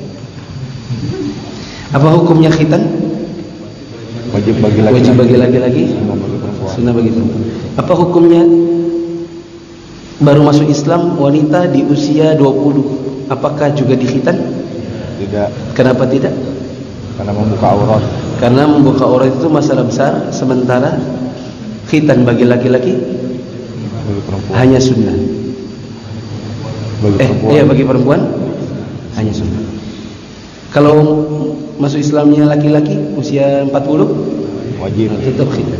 Apa hukumnya khitan? Wajib bagi laki-laki. Wajib bagi laki-laki, Sunnah bagi perempuan. sunnah bagi perempuan. Apa hukumnya baru masuk Islam wanita di usia dua puluh? Apakah juga dikhitan? Tidak. Kenapa tidak? Karena membuka aurat. Karena membuka aurat itu masalah besar, sementara khitan bagi laki-laki Bagi perempuan. hanya sunnah. Bagi Eh, perempuan. iya bagi perempuan hanya sunnah. Kalau masuk Islamnya laki-laki usia empat puluh Wajib. tetap khitan.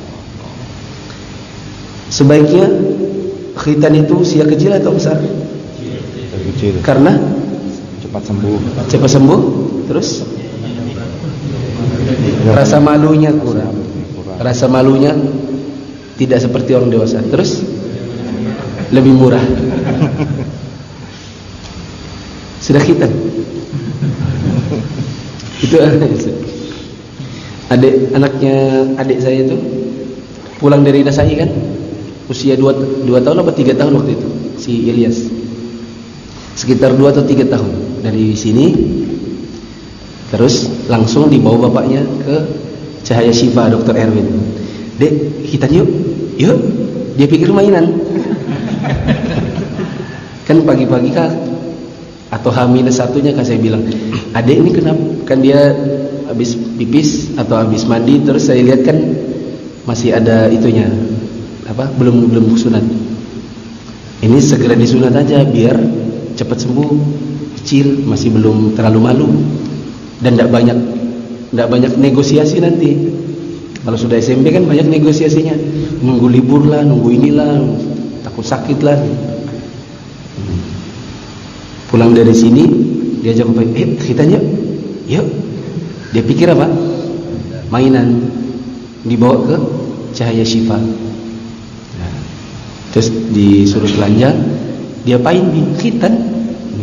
Sebaiknya khitan itu usia kecil atau besar? Dari kecil. Karena Cepat sembuh. cepat sembuh, terus rasa malunya kurang. Kurang. Rasa malunya tidak seperti orang dewasa. Terus lebih murah. Sudah khitan. Itu adik anaknya adik saya itu pulang dari Dasai kan, usia dua dua tahun apa tiga tahun waktu itu si Ilyas, sekitar dua atau tiga tahun dari sini, terus langsung dibawa bapaknya ke Cahaya Syifa Dokter Erwin. Dek, kita yuk, yuk. Dia pikir mainan. Kan pagi-pagi kan atau H minus satunya kan saya bilang, adek ini kenapa? Kan dia habis pipis atau habis mandi, terus saya lihat kan masih ada itunya, apa? Belum belum sunat. Ini segera disunat aja biar cepat sembuh. Kecil, masih belum terlalu malu dan tidak banyak tidak banyak negosiasi nanti. Kalau sudah S M P kan banyak negosiasinya, nunggu libur lah, nunggu inilah, takut sakit lah. Pulang dari sini diajak ke eh kita yuk, yuk. Dia pikir apa? Mainan. Dibawa ke Cahaya Syifa. Nah, terus disuruh telanjang, dia pain khitan.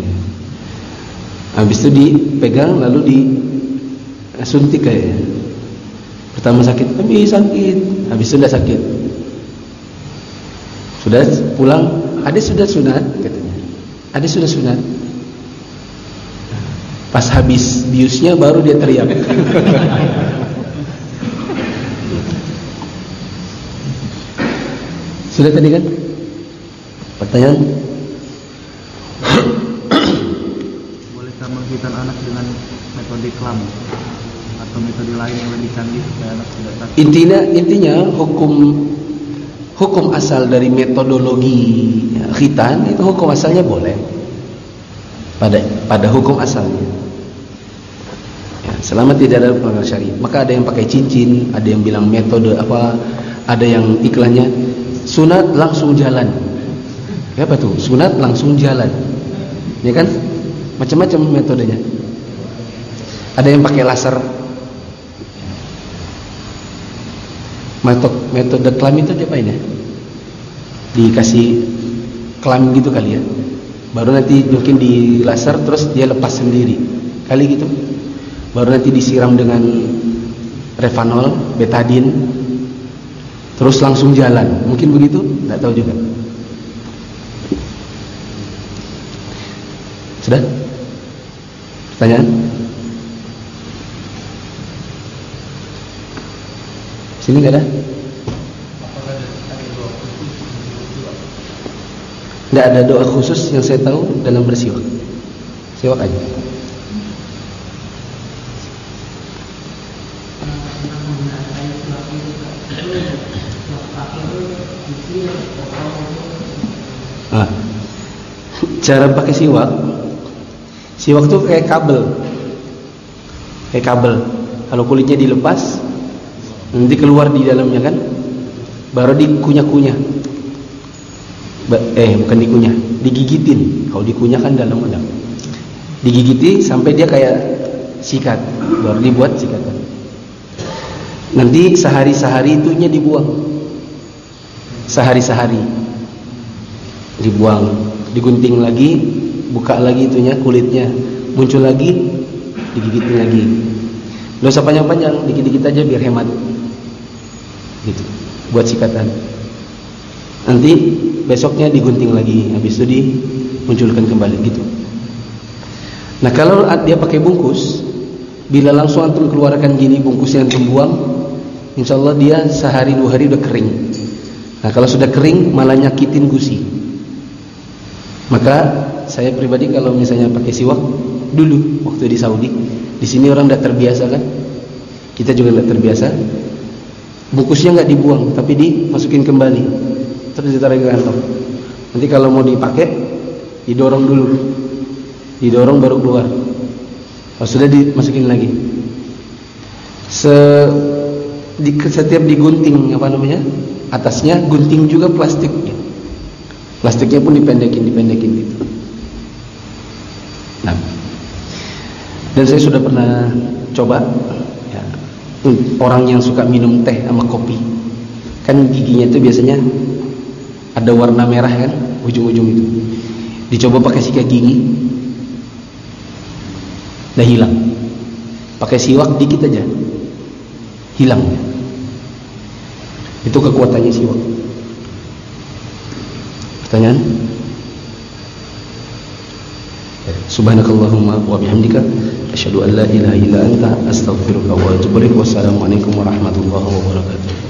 Habis itu dipegang lalu disuntik kayaknya. Pertama sakit, habis sakit, habis itu sudah sakit. Sudah pulang, adik sudah sunat katanya. Adik sudah sunat. Pas habis biusnya baru dia teriak. Sudah tadi kan? Pertanyaan? Bolehkah menghitan anak dengan metode klam atau metode lain yang lebih canggih supaya anak tidak takut? Intinya intinya hukum hukum asal dari metodologi khitan itu hukum asalnya boleh. Pada pada hukum asalnya. Ya, selama tidak ada pelanggaran syariat. Maka ada yang pakai cincin, ada yang bilang metode apa, ada yang iklannya sunat langsung jalan. Ya apa tuh? Sunat langsung jalan. Ya kan? Macam-macam metodenya. Ada yang pakai laser. Metode metode klam itu diapain ya? Dikasih klam gitu kali ya. Baru nanti mungkin di laser terus dia lepas sendiri. Kali gitu. Baru nanti disiram dengan Revanol, betadine. Terus langsung jalan. Mungkin begitu? Enggak tahu juga. Sudah? Pertanyaan? Sini enggak ada? Enggak ada doa khusus yang saya tahu dalam bersiwak. Siwak aja. Nah, cara pakai siwak, siwak tuh kayak kabel, kayak kabel. Kalau kulitnya dilepas, nanti keluar di dalamnya kan, baru dikunyah-kunyah. Eh, bukan dikunyah, digigitin. Kalau dikunyah kan dalam ada. Digigiti sampai dia kayak sikat, baru dibuat sikatan. Nanti sehari-sehari itunya dibuang, sehari-sehari dibuang, digunting lagi, buka lagi itunya kulitnya, muncul lagi, digigitin lagi. Nggak usah panjang-panjang, dikit-dikit aja biar hemat. Gitu, buat sikatan. Nanti besoknya digunting lagi, habis itu dimunculkan kembali gitu. Nah kalau dia pakai bungkus, bila langsung antum keluarkan gini bungkusnya antum buang, insya Allah dia sehari dua hari udah kering. Nah kalau sudah kering malah nyakitin gusi. Maka saya pribadi kalau misalnya pakai siwak dulu waktu di Saudi, di sini orang tidak terbiasa kan, kita juga tidak terbiasa. Bungkusnya nggak dibuang, tapi dimasukin kembali, terus ditaruh ke kantong. Nanti kalau mau dipakai, didorong dulu, didorong baru keluar. Kalau sudah dimasukin lagi. Se di, setiap digunting apa namanya, atasnya gunting juga plastiknya. Plastiknya pun dipendekin, dipendekin gitu. Nah, dan saya sudah pernah coba ya, orang yang suka minum teh sama kopi, kan giginya itu biasanya ada warna merah kan, ujung-ujung itu. Dicoba pakai sikat gigi, dah hilang. Pakai siwak dikit aja, hilang. Itu kekuatannya siwak. Pertanyaan? Subhanakallahumma wa bihamdika asyhadu an la ilaha illa anta astaghfiruka wa atubu ilaik. Wassalamualaikum warahmatullahi wabarakatuh.